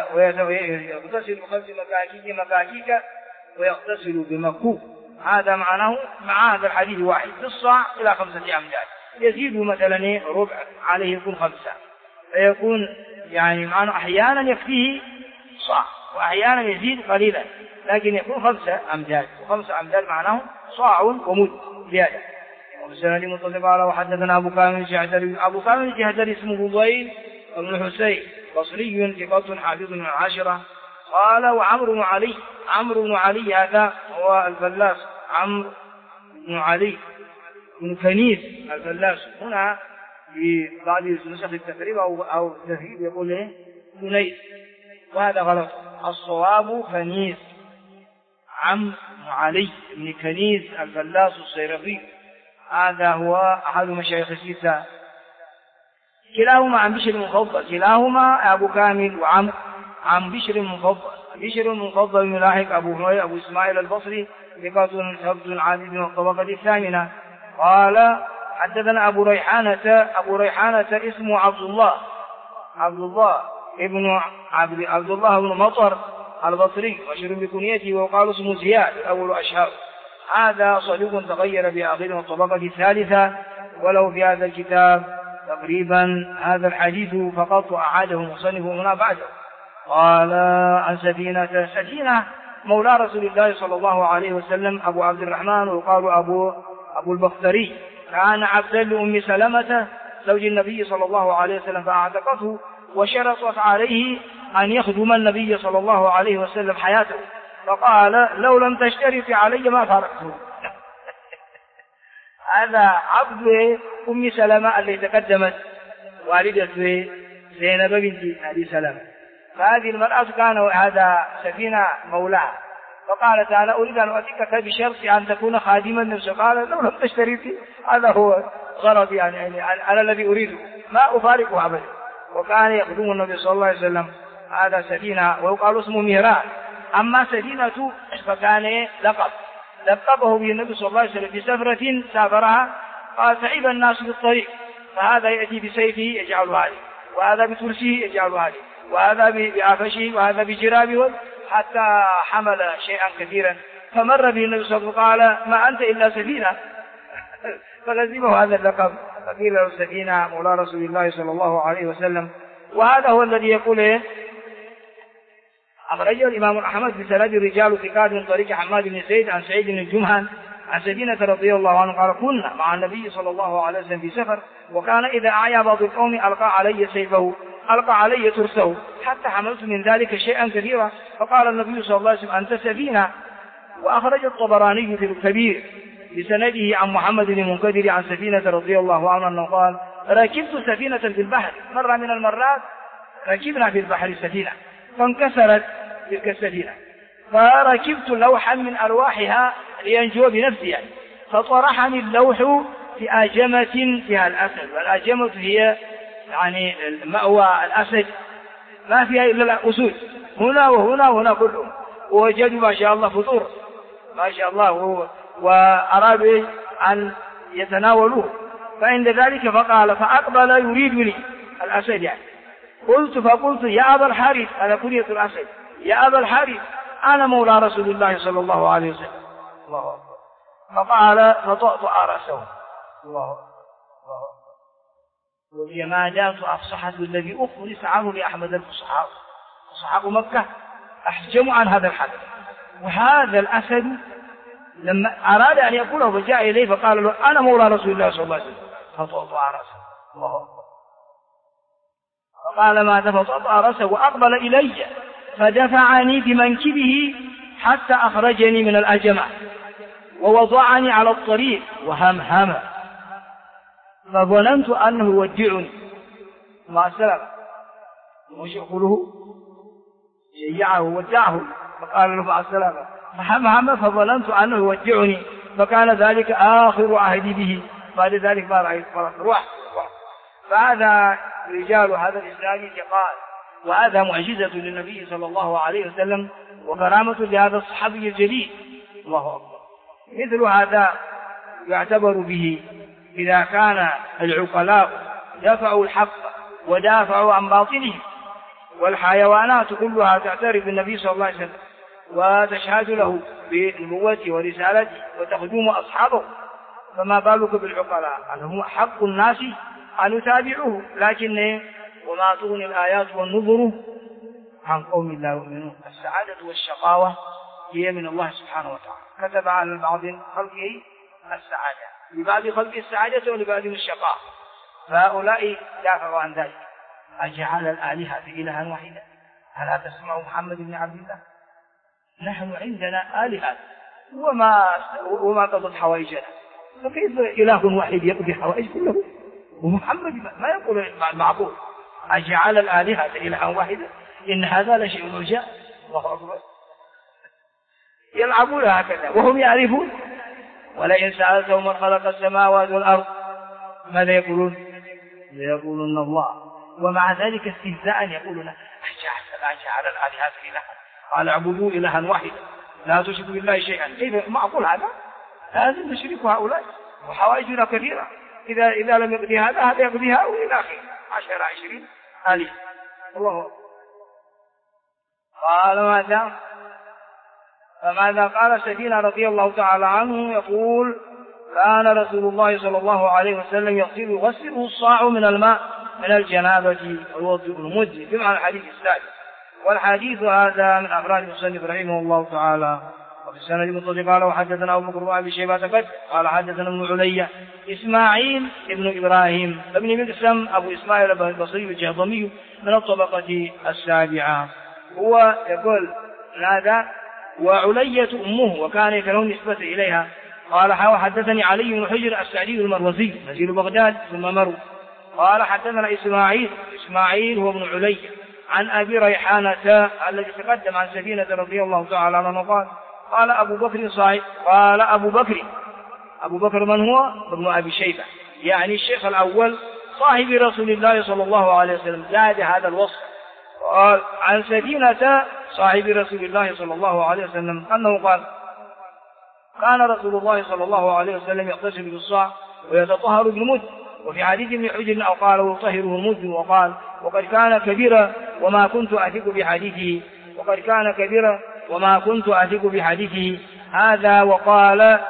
ويغتسل ب5 مكاكيك ويغتسل بمكوك، هذا معناه مع هذا الحديث واحد بالصاع إلى 5 أمداد، يزيد مثلا ربع عليه يكون 5، فيكون يعني معناه أحيانا يكفيه صاع وأحيانا يزيد قليلا، لكن يكون 5 أمداد، و5 أمداد معناه صاع ومد زيادة. وبسند متصل قال وحدثنا أبو كامل الجهدري اسمه ضيل بن حسين بصري ثقة حافظ من 10. قال وعمرو بن علي هذا هو الفلاس، عمرو بن علي بن كنيس الفلاس، هنا في بعض نسخ التقريب أو التهذيب يقول كنيس، وهذا غلط، الصواب كنيس. عم علي بن كنيز الفلاس الصيرفي، هذا هو أحد مشايخ الستة، كلاهما عن بشر المفضل، كلاهما أبو كامل وعم عن بشر المفضل. بشر المفضل ملاحق أبو هريرة أبو إسماعيل البصري ثقة حفظ عابد من الطبقة الثامنة. قال حدثنا أبو ريحانة اسمه عبد الله بن مطر البصري مشهور بكنيته، وقال اسمه زياد أول أشهر. هذا صدوق تغير بآخر الطبقة الثالثة، ولو في هذا الكتاب تقريبا هذا الحديث فقط، وأعاده مصنف هنا بعده. قال عن سفينة مولى رسول الله صلى الله عليه وسلم أبو عبد الرحمن، ويقال أبو البختري، كان عبدا لأم سلمة زوج النبي صلى الله عليه وسلم فأعتقته، وشرطت عليه أن يخدم النبي صلى الله عليه وسلم حياته، فقال لو لم تشترط علي ما فارقته. هذا عبد أم سلمة التي تقدمت والدة زينب بنت أبي سلمة، فهذه المرأة كان هذا سفينة مولاها، فقالت أنا أريد أن أتيك بشرط أن تكون خادما للنبي، قال لو لم تشترطي هذا هو غرضي، يعني أنا الذي أريده ما أفارقه أبدا. وكان يخدم النبي صلى الله عليه وسلم. هذا سفينة ويقال اسمه مهران. أما سفينة فكان لقبه به النبي صلى الله عليه وسلم بسفرة سافرها، قال تعب الناس في الطريق، فهذا يأتي بسيفه يجعل هذه، وهذا بكرسيه يجعل هذه، وهذا بعفشه، وهذا بجرابه، حتى حمل شيئا كثيرا، فمر به النبي صلى الله عليه وسلم قال ما أنت إلا سفينة، فلزمه هذا اللقب، فقيل له سفينة مولى رسول الله صلى الله عليه وسلم. وهذا هو الذي يقول أخرجه الإمام أحمد بسند الرجال ثقات من طريق حماد بن زيد عن سعيد بن الجمهان عن سفينة رضي الله عنه قال كنا مع النبي صلى الله عليه وسلم في سفر، وكان إذا أعيا بعض القوم ألقى علي سيفه، ألقى علي ترسه، حتى حملت من ذلك شيئا كثيرا، فقال النبي صلى الله عليه وسلم أنت سفينة. وأخرج الطبراني في الكبير بسنده عن محمد بن منكدر عن سفينة رضي الله عنه أنه قال ركبت سفينة في البحر، مرة من المرات ركبنا في البحر سفينة فانكسرت تلك السفينة، فركبت لوحا من ألواحها لينجو بنفسي، فطرحني اللوح في آجمة فيها الأسد، والآجمة هي يعني مأوى الأسد، ما فيها إلا الأسود، هنا وهنا وهنا كلهم، ووجدوا ما شاء الله فطور ما شاء الله، وأرادوا أن يتناولوه، فعند ذلك فقال فأقبل يريدني الأسد يعني، فقلت يا أبا الحارث، أنا كنية الأسد، يا أبا الحارث أنا مولى رسول الله صلى الله عليه وسلم. الله أكبر. فقال فطأطأ رأسه. الله أكبر. وهي ما جاءت أفصحة الذي أخلص عنه لأحمد الفصحاء، فصحاء مكة أحجموا عن هذا الحدث. وهذا الأسد لما أراد أن يقوله فجاء إليه فقال له أنا مولى رسول الله صلى الله عليه وسلم، فطأطأ رأسه. الله أكبر. فقال ماذا؟ فطأطأ رأسه وأقبل إلي فدفعني بمنكبه حتى أخرجني من الأجمع، ووضعني على الطريق وهمهم، فظننت أنه يودعني مع السلامة، وش يقوله شيعه ودعه، فقال له مع السلامة، فهمهم فظننت أنه يودعني، فكان ذلك آخر عهدي به، بعد ذلك ما رأيت روح. فهذا رجال هذا الإسلام قال، وهذا معجزة للنبي صلى الله عليه وسلم وكرامة لهذا الصحابي الجليل. الله أكبر. مثل هذا يعتبر به إذا كان العقلاء دفعوا الحق ودافعوا عن باطله، والحيوانات كلها تعترف بالنبي صلى الله عليه وسلم وتشهد له بنبوته ورسالته وتخدم أصحابه، فما بالك بالعقلاء؟ هو حق الناس أن يتابعوه، لكن وما تغني الآيات والنذر عن قوم لا يؤمنون. السعادة والشقاوة هي من الله سبحانه وتعالى، كتب على بعض خلقه السعادة، لبعض خلقه السعادة ولبعضهم الشقاء، فهؤلاء دافعوا عن ذلك. أجعل الآلهة إلها واحدة؟ ألا تسمع محمد بن عبد الله؟ نحن عندنا آلهة وما قضت حوائجنا، فكيف إله واحد يقضي حوائج كله؟ ومحمد ما يقول معقول أجعل الآلهة إلها واحدة؟ إن هذا لشيء عجاب. الله أكبر. يلعبون هكذا وهم يعرفون. ولئن سألتهم من خلق السماوات والأرض ماذا يقولون؟ يقولون الله. ومع ذلك استهزاء يقولون أجعل الآلهة إلها، قال اعبدوا إلها واحدا لا تشركوا بالله شيئا. كيف معقول هذا؟ لازم نشرك هؤلاء وحوائجنا كثيرة، إذا لم يقضي هذا يقضي هؤلاء إلى آخره 10-20 آلهة. الله أكبر. قال فماذا قال سفينة رضي الله تعالى عنه يقول كان رسول الله صلى الله عليه وسلم يغسله الصاع من الماء من الجنابة ويوضئ المد بمعنى الحديث السابق. والحديث هذا من أفراد المصنف رحمه الله تعالى. وفي السند المتصل قال وحدثنا أبو بكر بن أبي شيبة قال حدثنا ابن علية إسماعيل ابن إبراهيم ابن مقسم أبو إسماعيل البصري الجهضمي من الطبقة السابعة. هو يقول هذا وعلية أمه وكان يكرهون نسبة إليها. قال حدثني علي بن حجر السعدي المروزي نزيل بغداد ثم مرو. قال حدثنا إسماعيل هو ابن علي عن أبي ريحانة الذي تقدم عن سفينة رضي الله تعالى عنه قال أبو بكر صاحب. قال أبو بكر من هو؟ ابن أبي شيبة، يعني الشيخ الأول صاحب رسول الله صلى الله عليه وسلم، زاد هذا الوصف. قال عن سفينة صاحب رسول الله صلى الله عليه وسلم أنه قال كان رسول الله صلى الله عليه وسلم يغتسل بالصاع ويتطهر بالمد. وفي حديث ابن حجر أو قال ويطهره المد وقال وقد كان كبيرا وما كنت أثق بحديثه. هذا وقال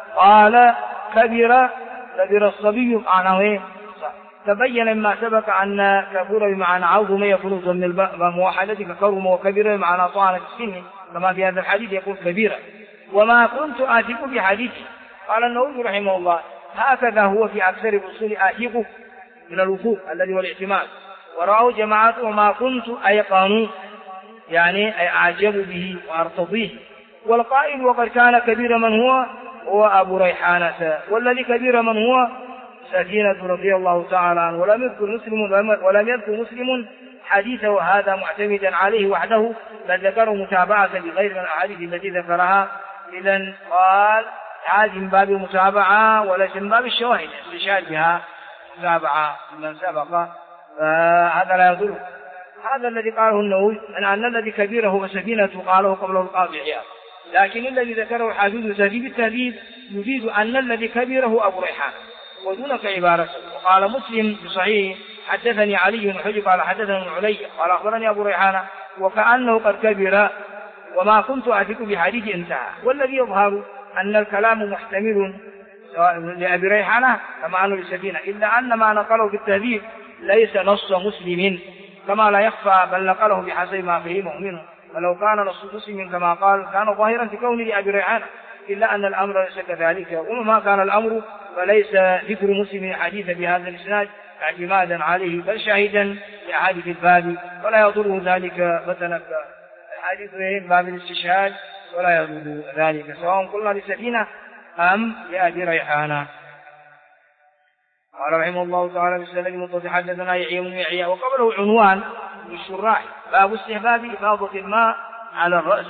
كبر الصبي معناه تبين مما سبق أن كبر بمعنى عظم يكون ضمن الباء موحدة ككرم وكبر بمعنى طعنة السن كما في هذا الحديث يقول كبيرا وما كنت آثق بحديثه. قال النووي رحمه الله هكذا هو في أكثر الأصول آثق من الوثوق الذي هو الاعتماد. ورأوا جماعة وما كنت أيقان يعني أي أعجب به وأرتضيه. والقائل وقد كان كبير من هو أبو ريحانة، والذي كبير من هو سفينة رضي الله تعالى عنه. ولم يذكر مسلم حديثه هذا معتمدا عليه وحده، بل ذكره متابعة بغير من الأحاديث التي ذكرها. إذن قال هذه من باب المتابعة وليس من باب الشواهد استشهاد بها متابعة من سبق، فهذا لا يضر. هذا الذي قاله النووي أن الذي كبيره هو سفينة قاله قبله القاضي عياض، لكن الذي ذكره الحافظ الذهبي بالتهذيب يفيد أن الذي كبيره أبو ريحان ودونك عبارته. وقال مسلم بصحيح حدثني علي بن حجر قال حدثنا ابن علي قال أخبرني أبو ريحان وكأنه قد كبر وما كنت أثق بحديث انتهى. والذي يظهر أن الكلام محتمل سواء لأبي ريحانة كما أنه للسفينة، إلا أن ما نقله في التهذيب ليس نص مسلم كما لا يخفى، بل نقله بحسب ما فهمه منه. ولو كان نص مسلم كما قال كان ظاهرا في كونه لأبي ريحانة، إلا أن الأمر ليس كذلك. وما كان الأمر فليس ذكر مسلم حديث بهذا الإسناد اعتمادا عليه، بل شاهدا لأحاديث الباب ولا يضره ذلك، فتنبه الحديث من باب الاستشهاد ولا يضر ذلك سواء قلنا لسفينة أم لأبي ريحانة. قال رحمه الله تعالى بالسند المتصل حدثنا يحيى بن يحيى وقبله عنوان للشراح باب استحباب إفاضة الماء على الرأس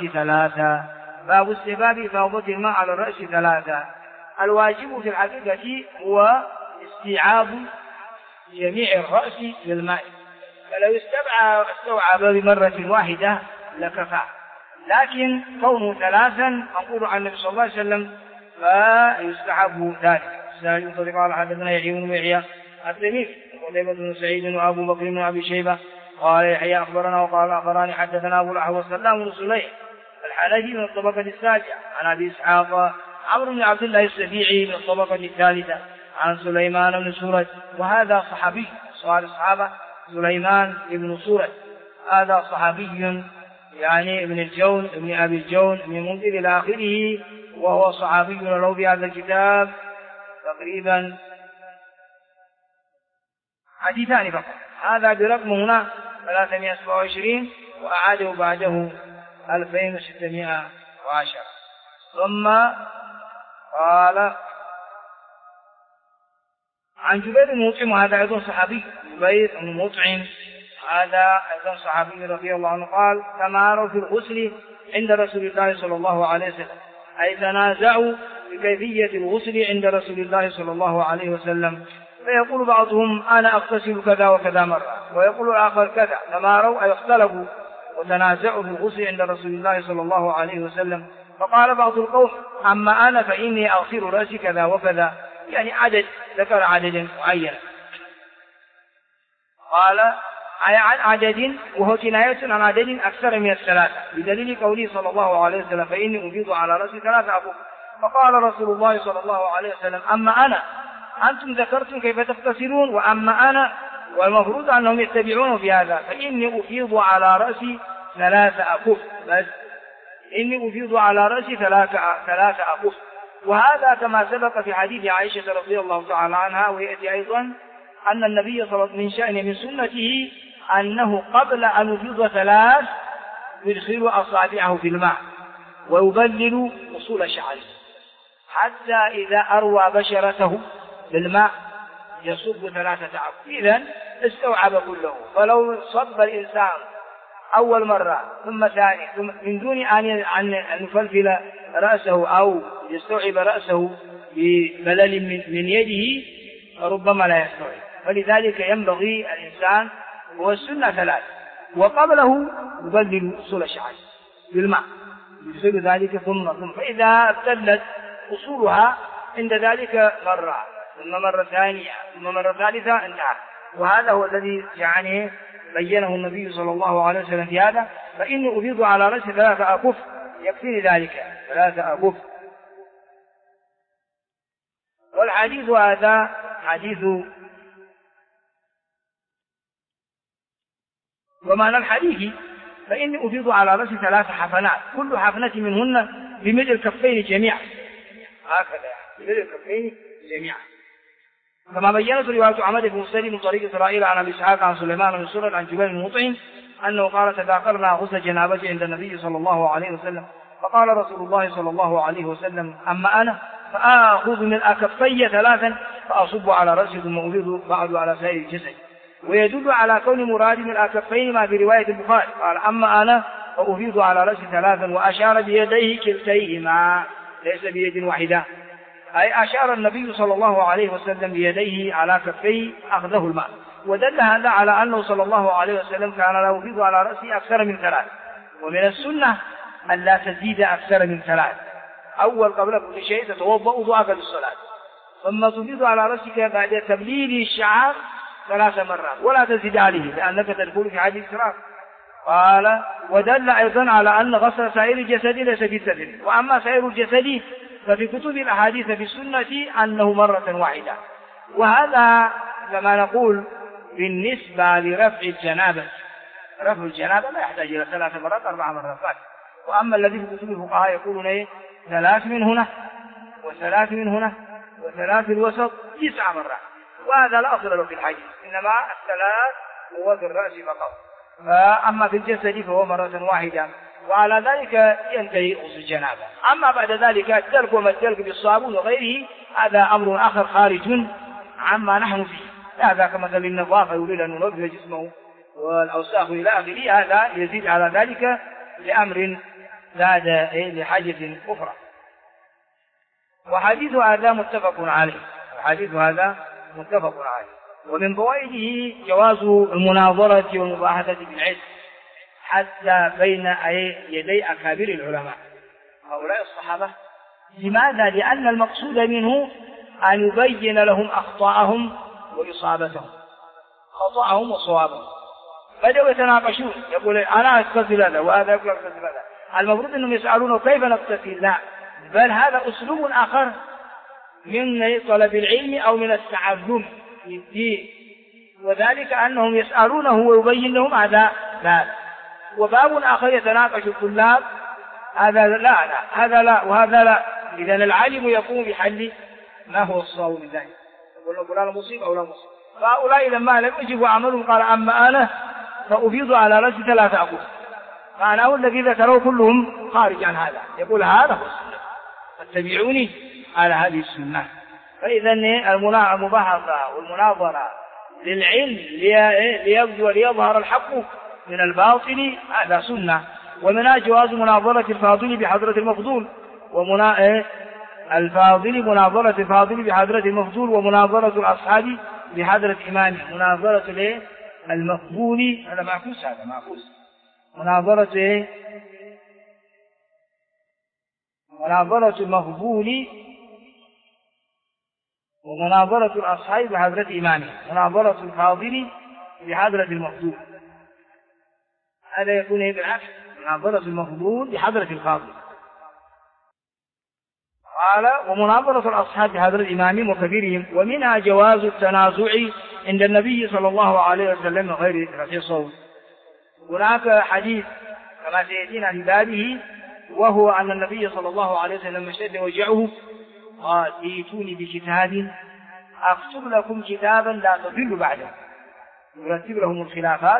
ثلاثة. الواجب في الحقيقة هو استيعاب جميع الرأس بالماء، فلو استوعب بمرة واحدة لكفى، لكن كونه ثلاثا نقول عن النبي صلى الله عليه وسلم فيستحب ذلك. قال حدثنا يحيى بن يحيى التميمي وقتيبة بن سعيد وأبو بكر بن أبي شيبة قال يحيى أخبرنا وقال أخبرني حدثنا أبو الأحوص سلام بن سليم الحنفي من الطبقة السابعة عن أبي إسحاق عمرو بن عبد الله السبيعي من الطبقة الثالثة عن سليمان بن سورة، وهذا صحابي سؤال الصحابة سليمان بن سورة هذا صحابي يعني ابن الجون ابن أبي الجون من منذر إلى آخره، وهو صحابي له بهذا الكتاب تقريبا حديثان فقط، هذا برقم هنا 327 وأعاده بعده 2610. ثم قال عن جبير بن مطعم، هذا أيضا صحابي جبير بن مطعم هذا أيضا صحابي رضي الله عنه قال تماروا في الغسل عند رسول الله صلى الله عليه وسلم، أي تنازعوا بكيفية الغسل عند رسول الله صلى الله عليه وسلم، فيقول بعضهم أنا أغتسل كذا وكذا مرة، ويقول الآخر كذا. تماروا أي اختلفوا وتنازعوا في الغسل عند رسول الله صلى الله عليه وسلم. فقال بعض القوم أما أنا فإني أغسل رأسي كذا وكذا، يعني عدد، ذكر عدد معين، قال عن عدد، وهو كناية عن عدد أكثر من الثلاثة، بدليل قوله صلى الله عليه وسلم فإني أفيض على رأسي 3 أكف. فقال رسول الله صلى الله عليه وسلم أما أنا، أنتم ذكرتم كيف تغتسلون، وأما أنا، والمفروض أنهم يتبعون في هذا، فإني أفيض على رأسي 3 أكف بس، إني أفيض على رأسي 3 أكف. وهذا كما سبق في حديث عائشة رضي الله تعالى عنها، ويأتي أيضا أن النبي صلى الله عليه وسلم من شأنه من سنته أنه قبل أن يفيض 3 يدخل أصابعه في الماء ويبلل أصول شعره، حتى إذا أروى بشرته بالماء يصب 3 أكف، إذن استوعب كله. فلو صب الإنسان أول مرة ثم ثاني ثم من دون أن يفلفل رأسه أو يستوعب رأسه ببلل من يده فربما لا يستوعب، فلذلك ينبغي الإنسان، والسنة 3، وقبله يبلل أصول شعره بالماء يصير ذلك ثم، فإذا ابتلت أصولها عند ذلك مرة ثم مرة ثانية ثم مرة ثالثة انتهى. وهذا هو الذي يعني بينه النبي صلى الله عليه وسلم في هذا، فإني أفيض على رأسي 3 أكف، يكفيني ذلك 3 أكف. والحديث هذا حديث، ومعنى الحديث فإني أفيض على رأسي 3 حفنات، كل حفنة منهن بملء الكفين جميعا، هكذا بملء الكفين جميعا، كما بينت رواية عمد بن مسلم من طريق إسرائيل عن أبي إسحاق عن سليمان بن سرد عن جبال بن مطعم أنه قال تذاكرنا غسل جنابته عند النبي صلى الله عليه وسلم، فقال رسول الله صلى الله عليه وسلم أما أنا فآخذ من أكفي 3 فأصب على رأسي ثم أفيض بعد على سائر الجسد. ويدل على كون مراد من الأكفين ما في رواية البخاري، قال أما أنا فأفيض على رأسي 3، وأشار بيديه كلتيهما ليس بيد واحدة، أي أشار النبي صلى الله عليه وسلم بيديه على كفيه أخذه الماء. ودل هذا على أنه صلى الله عليه وسلم كان لا يفيض على رأسه أكثر من 3، ومن السنة أن لا تزيد أكثر من 3. أول قبل كل شيء تتوضأ وضوءك للصلاة، ثم تفيض على رأسك بعد تبليل الشعر 3 مرات ولا تزيد عليه، لأنك تدخل في حديث إسراف. قال ودل أيضا على أن غسل سائر الجسد ليس في السفر، وأما سائر الجسد ففي كتب الأحاديث في السنة أنه مرة واحدة. وهذا كما نقول بالنسبة لرفع الجنابة، رفع الجنابة لا يحتاج إلى 3 مرات 4 مرات. وأما الذي في كتب الفقهاء يقولون 3 من هنا و3 من هنا و3 في الوسط 9 مرات، وهذا لا أصل له في الحديث، إنما 3 هو في الرأس فقط، أما في الجسد فهو مرة واحدة، وعلى ذلك ينتهي غسل الجنابة. أما بعد ذلك الدلك وما الدلك بالصابون وغيره هذا أمر آخر خارج عما نحن فيه، هذا كمثل النظافة يريد أن ينظف جسمه والأوساخ إلى آخره، هذا يزيد على ذلك لأمر زاد لحاجة أخرى. وحديث هذا متفق عليه، ومن فوائده جواز المناظرة والمباحثة بالعلم حتى بين يدي أكابر العلماء هؤلاء الصحابة. لماذا؟ لأن المقصود منه أن يبين لهم أخطاءهم وإصابتهم، خطأهم وصوابهم. بدأوا يتناقشون، يقول أنا أغتسل هذا وهذا يقول أغتسل هذا، المفروض أنهم يسألونه كيف نغتسل؟ لا، بل هذا أسلوب آخر من طلب العلم أو من التعلم للدين، وذلك أنهم يسألونه ويبين لهم هذا لا. وباب آخر يتناقش الطلاب، هذا لا هذا لا وهذا لا، إذن العالم يقوم بحل ما هو الصواب من ذلك، يقول فلان مصيب أو لا مصيب. فهؤلاء لما لم يجبوا عملهم قال أما أنا فأفيض على رأسي 3 أقول، معناه الذي ذكروا كلهم خارج عن هذا، يقول هذا هو السنة فاتبعوني على هذه السنة. فإذا المباحثة والمناظرة للعلم ليبدو وليظهر الحق من الباطل، هذا سنة. ومنها جواز مناظرة الفاضل بحضرة المفضول، مناظرة الفاضل بحضرة المفضول، ومناظرة الأصحاب بحضرة إمامه. مناظرة المفضول هذا معكوس، هذا معكوس. مناظرة المفضول ومناظرة الأصحاب بحضرة إمامه. مناظرة الفاضل بحضرة المفضول، هذا يكون بالعكس، مناظرة المفضول بحضرة الفاضل. قال ومناظرة الأصحاب بحضرة إمامهم وكبيرهم. ومنها جواز التنازع عند النبي صلى الله عليه وسلم غير رفيع صوت. هناك حديث كما سيأتينا في بابه، وهو أن النبي صلى الله عليه وسلم اشتد وجعه قال ائتوني بكتاب أكتب لكم كتابا لا تضلوا بعده، يرتب لهم الخلافات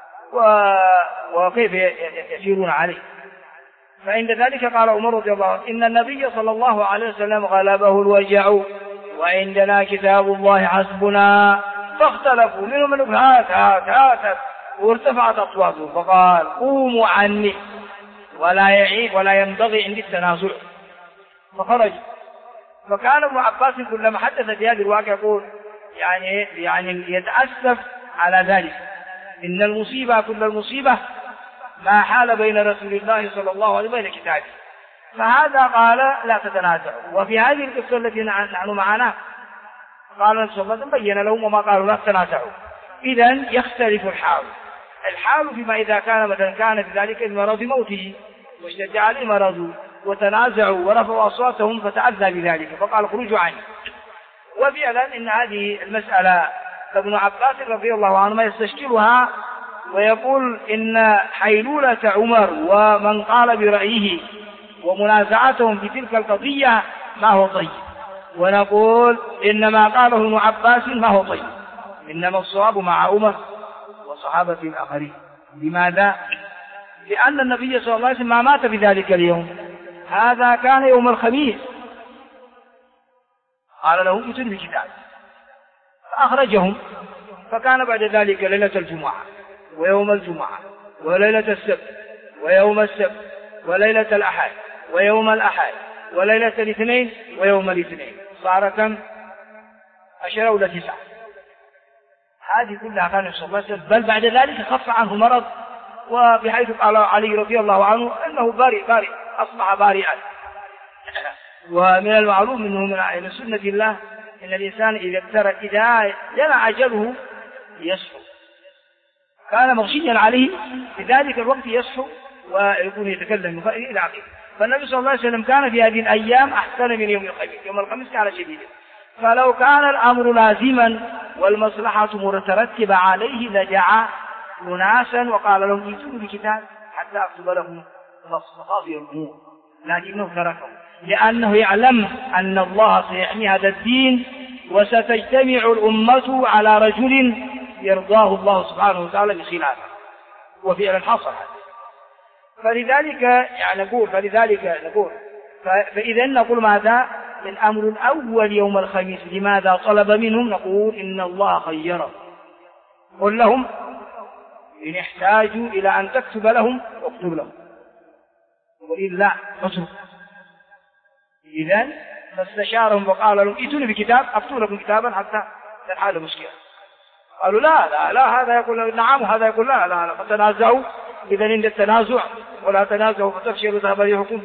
وكيف يسيرون عليه. فعند ذلك قال عمر رضي الله عنه إن النبي صلى الله عليه وسلم غلبه الوجع وعندنا كتاب الله حسبنا. فاختلفوا، منهم من هات وارتفعت أصواتهم، فقال قوموا عني ولا ينبغي عندي التنازع. فخرج. فكان ابن عباس كلما حدث في هذه الواقع يقول يعني يتأسف على ذلك، إن المصيبة كل المصيبة ما حال بين رسول الله صلى الله عليه وسلم وبين كتابه. فهذا قال لا تتنازعوا. وفي هذه القصة التي نحن معنا قال النبي صلى الله عليه وسلم بين لهم وما قالوا لا تتنازعوا. إذن يختلف الحال فيما إذا كان مثلا كان في ذلك المرض موته واشتد عليه مرضه وتنازعوا ورفعوا أصواتهم فتأذى بذلك فقال خرجوا عنه. وفعلا إن هذه المسألة ابن عباس رضي الله عنهما يستشكلها ويقول إن حيلولة عمر ومن قال برأيه ومنازعتهم في تلك القضية ما هو طيب، ونقول إنما قاله ابن عباس ما هو طيب، إنما الصواب مع عمر وصحابة الآخرين. لماذا؟ لأن النبي صلى الله عليه وسلم ما مات في ذلك اليوم، هذا كان يوم الخميس، قال له ائتوني بكتاب فأخرجهم، فكان بعد ذلك ليلة الجمعة ويوم الجمعة وليلة السبت ويوم السبت وليلة الأحد ويوم الأحد وليلة الاثنين ويوم الاثنين، صار كم؟ 10 ولا 9. هذه كلها كان صلى الله عليه وسلم، بل بعد ذلك خف عنه مرض، وبحيث قال علي رضي الله عنه أنه بارئ أصبح بارئا. ومن المعلوم منه من سنة الله إن الإنسان إذا جنى أجله يصحو، كان مغشيا عليه في ذلك الوقت يصحو ويكون يتكلم إلى عقيده. فالنبي صلى الله عليه وسلم كان في هذه الأيام أحسن من يوم الخميس. يوم الخميس كان شديدا، فلو كان الأمر لازما والمصلحة مترتبة عليه لدعا أناسا وقال لهم ائتوني بكتاب حتى أكتب لهم مخافي الأمور، لكنه تركه لأنه يعلم أن الله سيحمي هذا الدين وستجتمع الأمة على رجل يرضاه الله سبحانه وتعالى بخلافه، وفعلا حصل. فلذلك نقول فإذا نقول ماذا؟ الأمر الأول يوم الخميس لماذا طلب منهم؟ نقول إن الله خيره، قل لهم إن احتاجوا إلى أن تكتب لهم اكتب لهم، وإلا اترك. إذن فاستشارهم وقال لهم ائتوني بكتاب أكتب لكم كتابا حتى تنحل المشكلة. قالوا لا هذا يقول نعم وهذا يقول لا فتنازعوا. إذن عند التنازع ولا تنازعوا فتفشلوا ذهب ريحكم،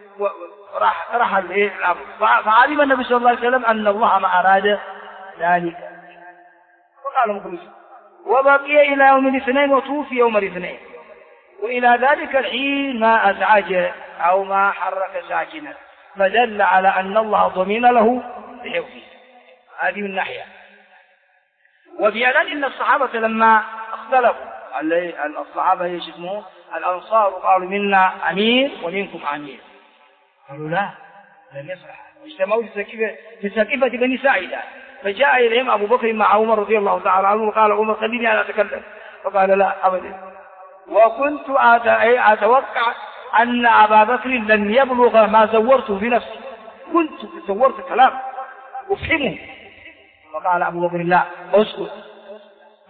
وراح الأمر. فعلم النبي صلى الله عليه وسلم أن الله ما أراد ذلك، وقال مخلص. وبقي إلى يوم الاثنين وتوفي يوم الاثنين، وإلى ذلك الحين ما أزعج أو ما حرك ساكنا، فدل على أن الله ضمن له بحفظه. هذه من ناحية. وفعلا إن الصحابة لما اختلفوا الصحابة يشتمون الأنصار قالوا منا أمير ومنكم أمير، قالوا لا لم يصلح. اجتمعوا في سقيفة بني ساعدة، فجاء إليهم أبو بكر مع عمر رضي الله تعالى عنه وقال عمر خليني أنا أتكلم، فقال لا أبدا. وكنت أتوقع أن أبا بكر لن يبلغ ما زورته في نفسي، كنت زورت كلام أفهمه. فقال أبو بكر لا اسكت،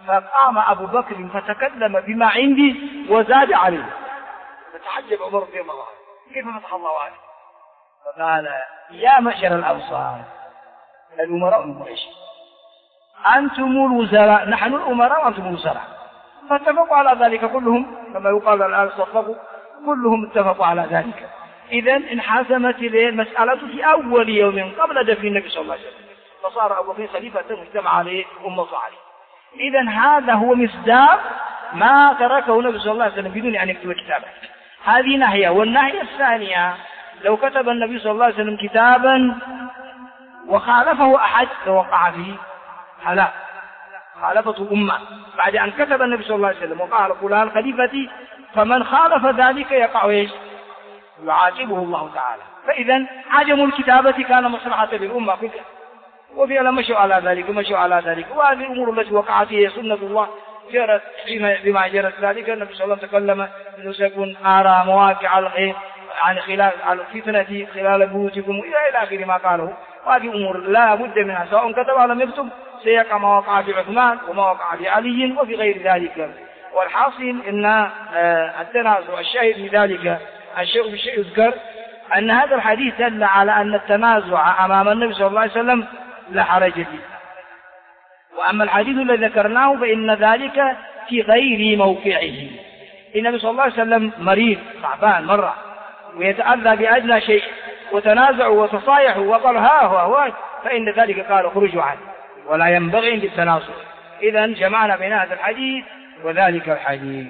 فقام أبو بكر فتكلم بما عندي وزاد عليه، فتحجب عمر رضي الله عنه كيف فتح الله عليه؟ فقال يا معشر الأنصار الأمراء من قريش أنتم الوزراء، نحن الأمراء وأنتم الوزراء. فاتفقوا على ذلك كلهم، كما يقال الآن صفقوا، كلهم اتفقوا على ذلك. إذن انحسمت المسألة في أول يوم قبل دفن النبي صلى الله عليه وسلم، فصار أبو بكر خليفة واجتمع عليه أمة عليه. إذن هذا هو مصداق ما تركه النبي صلى الله عليه وسلم بدون أن يكتب كتابا. هذه ناحية. والناحية الثانية لو كتب النبي صلى الله عليه وسلم كتابا وخالفه أحد فوقع فيه هلاك، خالفته أمة بعد أن كتب النبي صلى الله عليه وسلم وقال فلان خليفتي، فمن خالف ذلك يقع ايش؟ يعاقبه الله تعالى. فإذا عدم الكتابة كان مصلحة للأمة كلها، وفعلا مشوا على ذلك ومشوا على ذلك. وهذه الأمور التي وقعت هي سنة الله جرت بما جرت ذلك. النبي صلى الله عليه وسلم تكلم أنه سيكون أرى مواقع الغيب عن خلال الفتنة خلال بيوتكم إلى آخر ما قاله. وهذه أمور لا بد منها، سواء كتب أو لم يكتب سيقع ما وقع في عثمان وما وقع في علي وفي غير ذلك. والحاصل أن التنازع الشاهد في ذلك الشيء بالشيء يذكر أن هذا الحديث دل على أن التنازع أمام النبي صلى الله عليه وسلم لا حرج فيه. وأما الحديث الذي ذكرناه فإن ذلك في غير موقعه. النبي صلى الله عليه وسلم مريض تعبان مرة ويتأذى بأدنى شيء وتنازعوا وتصايحوا وقالوا ها هو، فإن ذلك قال اخرجوا عنه ولا ينبغي عند التنازع. إذن جمعنا بين هذا الحديث وذلك الحديث.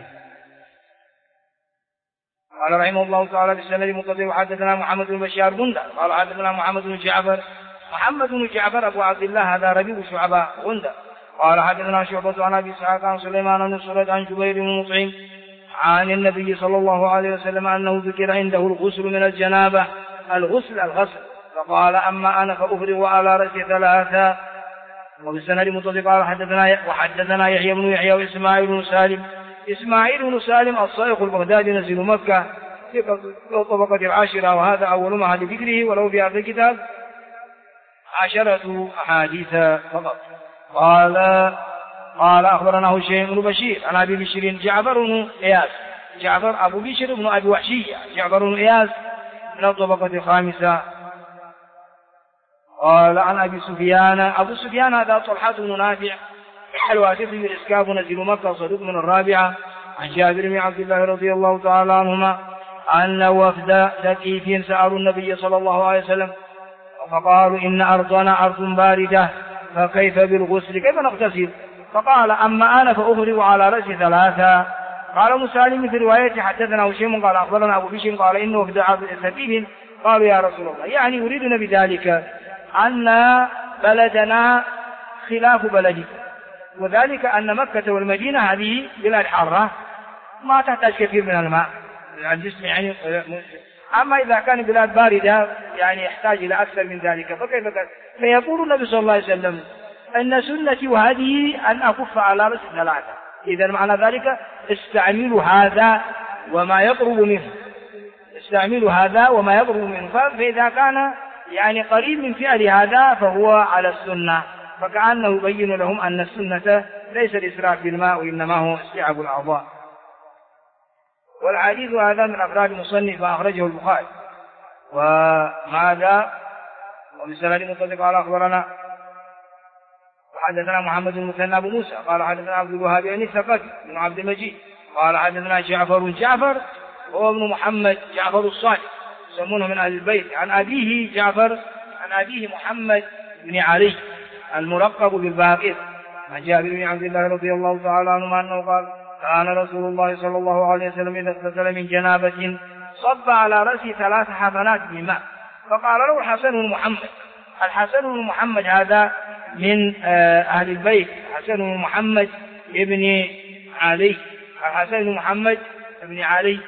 قال رحمه الله تعالى بالسند المتصل حدثنا محمد بن بشار غندر قال حدثنا محمد بن جعفر أبو عبد الله هذا ربيع شعبة غندر قال حدثنا شعبة عن أبي إسحاق عن سليمان بن سرد عن جبير بن مطعم عن النبي صلى الله عليه وسلم أنه ذكر عنده الغسل من الجنابة، الغسل، فقال أما أنا فأفرغ على رأسي ثلاثة. وبالسند المتصل قال حدثنا يحيى بن يحيى وإسماعيل بن سالم الصائغ البغدادي نزل مكة في الطبقة العاشرة، وهذا أول ما هذا ذكره، ولو في هذا الكتاب 10 أحاديث فقط. قال أخبرنا هشيم بن بشير عن أبي بشر جعفر بن إياس، أبو بشر بن أبي وحشية جعفر بن إياس من الطبقة الخامسة. قال عن أبي سفيان هذا طلحة بن نافع الواسطي بالإسكاف نزل مكة صدوق من الرابعة. عن جابر بن عبد الله رضي الله تعالى عنهما أن وفد ثقيف سألوا النبي صلى الله عليه وسلم فقالوا إن أرضنا أرض باردة فكيف بالغسل، كيف نغتسل؟ فقال أما أنا فأغرق على رأسي ثلاثة. قال مسالم في رواية حدثنا هشيم قال أخبرنا أبو بشر قال إن وفد ثقيف قالوا يا رسول الله، يعني يريدنا بذلك أن بلدنا خلاف بلدك، وذلك أن مكة والمدينة هذه بلاد حارة ما تحتاج كثير من الماء الجسم يعني. أما إذا كان بلاد باردة يعني يحتاج إلى أكثر من ذلك، فكيف كان؟ فيقول النبي صلى الله عليه وسلم أن سنتي وهذه أن أكف على رأس ثلاثة. إذا معنى ذلك استعملوا هذا وما يقرب منه، فإذا كان يعني قريب من فعل هذا فهو على السنة، فكأنه يبين لهم أن السنة ليس الإسراف بالماء وإنما هو استيعاب الأعضاء. والحديث هذا من أفراد المصنف فأخرجه البخاري. وماذا وبسند متصل قال أخبرنا وحدثنا محمد بن مثنى أبو موسى قال حدثنا عبد الوهاب يعني الثقفي بن عبد المجيد قال حدثنا جعفر هو ابن محمد جعفر الصادق يسمونه من أهل البيت عن أبيه جعفر عن أبيه محمد بن علي الملقب بالباقر عن جابر بن عبد الله رضي الله تعالى عنه أنه قال كان رسول الله صلى الله عليه وسلم إذا اغتسل من جنابة صب على رأسه 3 حفنات من ماء، فقال له الحسن بن محمد هذا من أهل البيت، الحسن بن محمد ابن علي، الحسن بن محمد ابن علي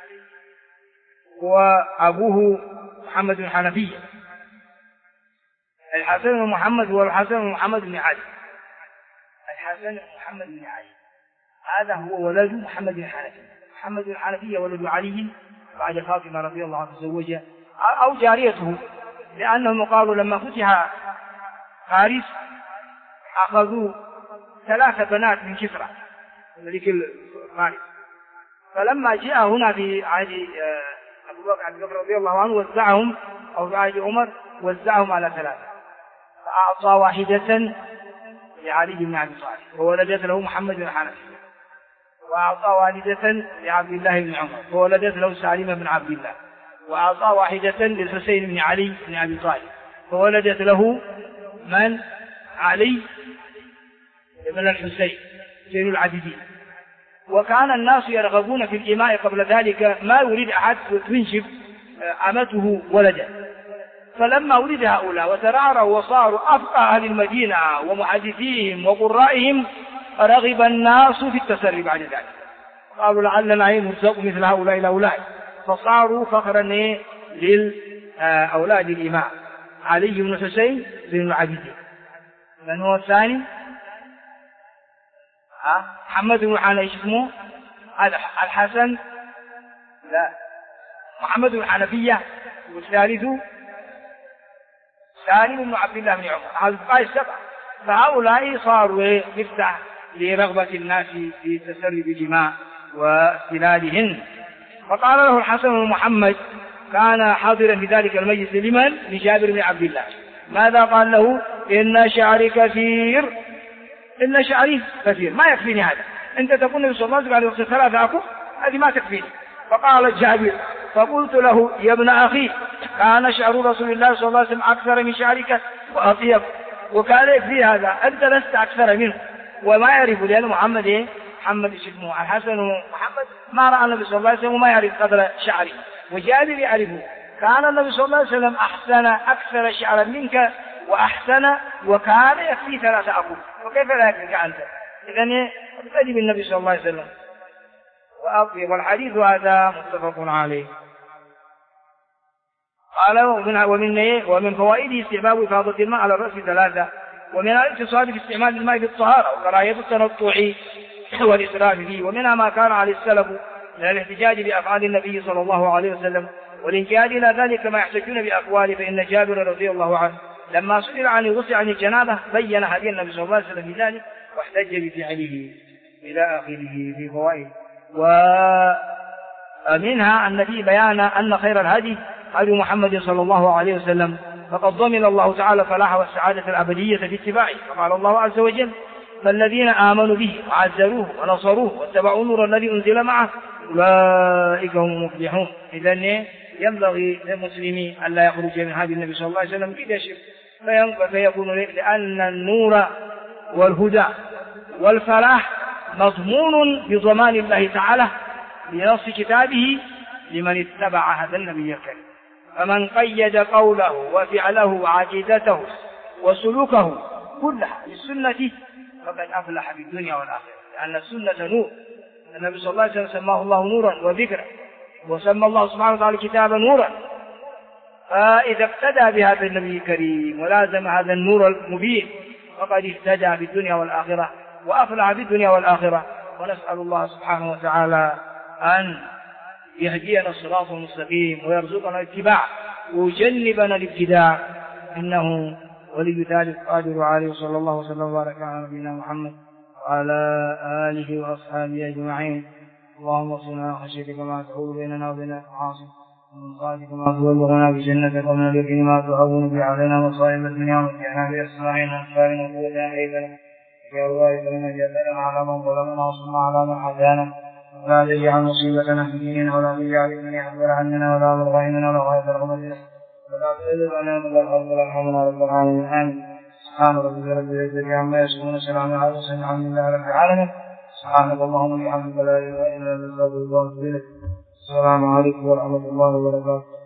وأبوه محمد بن حنفية. الحسن بن محمد هو الحسن بن محمد بن علي، الحسن بن محمد بن علي هذا هو ولد محمد بن حنفية. محمد بن حنفية ولد علي بعد فاطمة رضي الله عنها تزوجها أو جاريته، لأنهم قالوا لما فتح فارس أخذوا 3 بنات من كسرى ملك فارس. فلما جاء هنا في عهد أبو بكر رضي الله عنه وزعهم، أو في عهد عمر وزعهم على 3، فأعطى واحدة لعلي بن أبي طالب وولدت له محمد بن حنفية، وأعطى واحدة لعبد الله بن عمر وولدت له سالمة بن عبد الله، وأعطى واحدة للحسين بن علي بن أبي طالب فولدت له من؟ علي بن الحسين زين العابدين. وكان الناس يرغبون في الإماء قبل ذلك، ما يريد أحد تنجب أمته ولدا. فلما ولد هؤلاء وترعروا وصاروا أفقه أهل المدينة ومحدثيهم وقرائهم، رغب الناس في التسري بعد ذلك، قالوا لعلنا نرزق مثل هؤلاء الأولاد، فصاروا فخرا للأولاد الإماء علي بن الحسين زين العابدين. من هو الثاني؟ محمد بن حنفية اسمه الحسن، لا محمد بن حنفية، والثالث سالم بن عبد الله بن عمر. هذه 7. فهؤلاء صاروا مفتاح لرغبة الناس في التسري بالدماء واستلالهن. فقال له الحسن بن محمد، كان حاضرا في ذلك المجلس، لمن؟ لجابر بن عبد الله. ماذا قال له؟ إن شعري كثير، إن شعري كثير، ما يكفيني هذا، أنت تقول النبي صلى الله عليه وسلم عليه 3 أكف، هذه ما تكفيني. فقال جابر، فقلت له يا ابن أخي، كان شعر رسول الله صلى الله عليه وسلم أكثر من شعرك وأطيب، وكان يكفي هذا، أنت لست أكثر منه. وما يعرف، لأن محمد محمد اسمه الحسن محمد، ما رأى النبي صلى الله عليه وسلم وما يعرف قدر شعري، وجابر يعرفه. كان النبي صلى الله عليه وسلم أحسن أكثر شعرا منك وأحسن، وكان يكفي 3 أكف، وكيف لا يكفيك أنت؟ إذن ابتدي بالنبي صلى الله عليه وسلم. والحديث هذا متفق عليه. قال ومن فوائده استحباب إفاضة الماء على الرأس 3، ومن الاقتصاد في استعمال الماء في الطهارة وكراهية التنطع والإسراف فيه، ومنها ما كان عليه السلف من الاحتجاج بأفعال النبي صلى الله عليه وسلم والانقياد إلى ذلك ما يحتجون بأقواله. فإن جابر رضي الله عنه لما سئل عن الغسل عن الجنابة بين هدي النبي صلى الله عليه وسلم بذلك واحتج بفعله إلى آخره في فوائد. ومنها النبي بيان أن خير الهدي هدي محمد صلى الله عليه وسلم، فقد ضمن الله تعالى فلاح والسعادة الأبدية في اتباعه. فقال الله عز وجل: فالذين آمنوا به وعزروه ونصروه واتبعوا النور الذي أنزل معه أولئك هم المفلحون. إذن ينبغي للمسلمين أن لا يخرج من هذه النبي صلى الله عليه وسلم إذا شرك، فيكون لأن النور والهدى والفلاح مضمون بضمان الله تعالى بنص كتابه لمن اتبع هذا النبي الكريم. فمن قيد قوله وفعله وعقيدته وسلوكه كلها بالسنة فقد أفلح في الدنيا والآخرة، لأن السنة نور. النبي صلى الله عليه وسلم سماه الله نورا وذكرا، وسمى الله سبحانه وتعالى كتابا نورا. فإذا اقتدى بهذا النبي الكريم ولازم هذا النور المبين فقد اهتدى في الدنيا والآخرة وأفلح في الدنيا والآخرة. ونسأل الله سبحانه وتعالى أن يهدينا الصراط المستقيم ويرزقنا الاتباع ويجنبنا الابتداع، إنه ولي ذلك قادر عليه. صلى الله وسلم وبارك على نبينا محمد وعلى آله وأصحابه أجمعين. اللهم اغفرنا خشيتك ما تحول بيننا وبين المعاصي، ومن طاعتك ما تبلغنا بجنتك، ومن اليقين ما تهون به علينا مصائب الدنيا، ومتعنا بأسماعنا وأبصارنا وقوتنا أيضا يا الله فلنا جلنا على من ظلمنا وصلنا على من عادانا، ولا تجعل مصيبتنا في ديننا، ولا تجعل الدنيا أكبر عننا ولا مبلغ علمنا ولا غاية رغبتنا، ولا تسلط علينا من الأرض ولا حولنا رب العالمين. آمين. سبحان ربك رب العزة عما يصفون، وسلام على المرسلين، الحمد لله رب العالمين. سبحانك اللهم وبحمدك لا إله إلا أنت أستغفرك وأتوب إليك. السلام عليكم ورحمة الله وبركاته.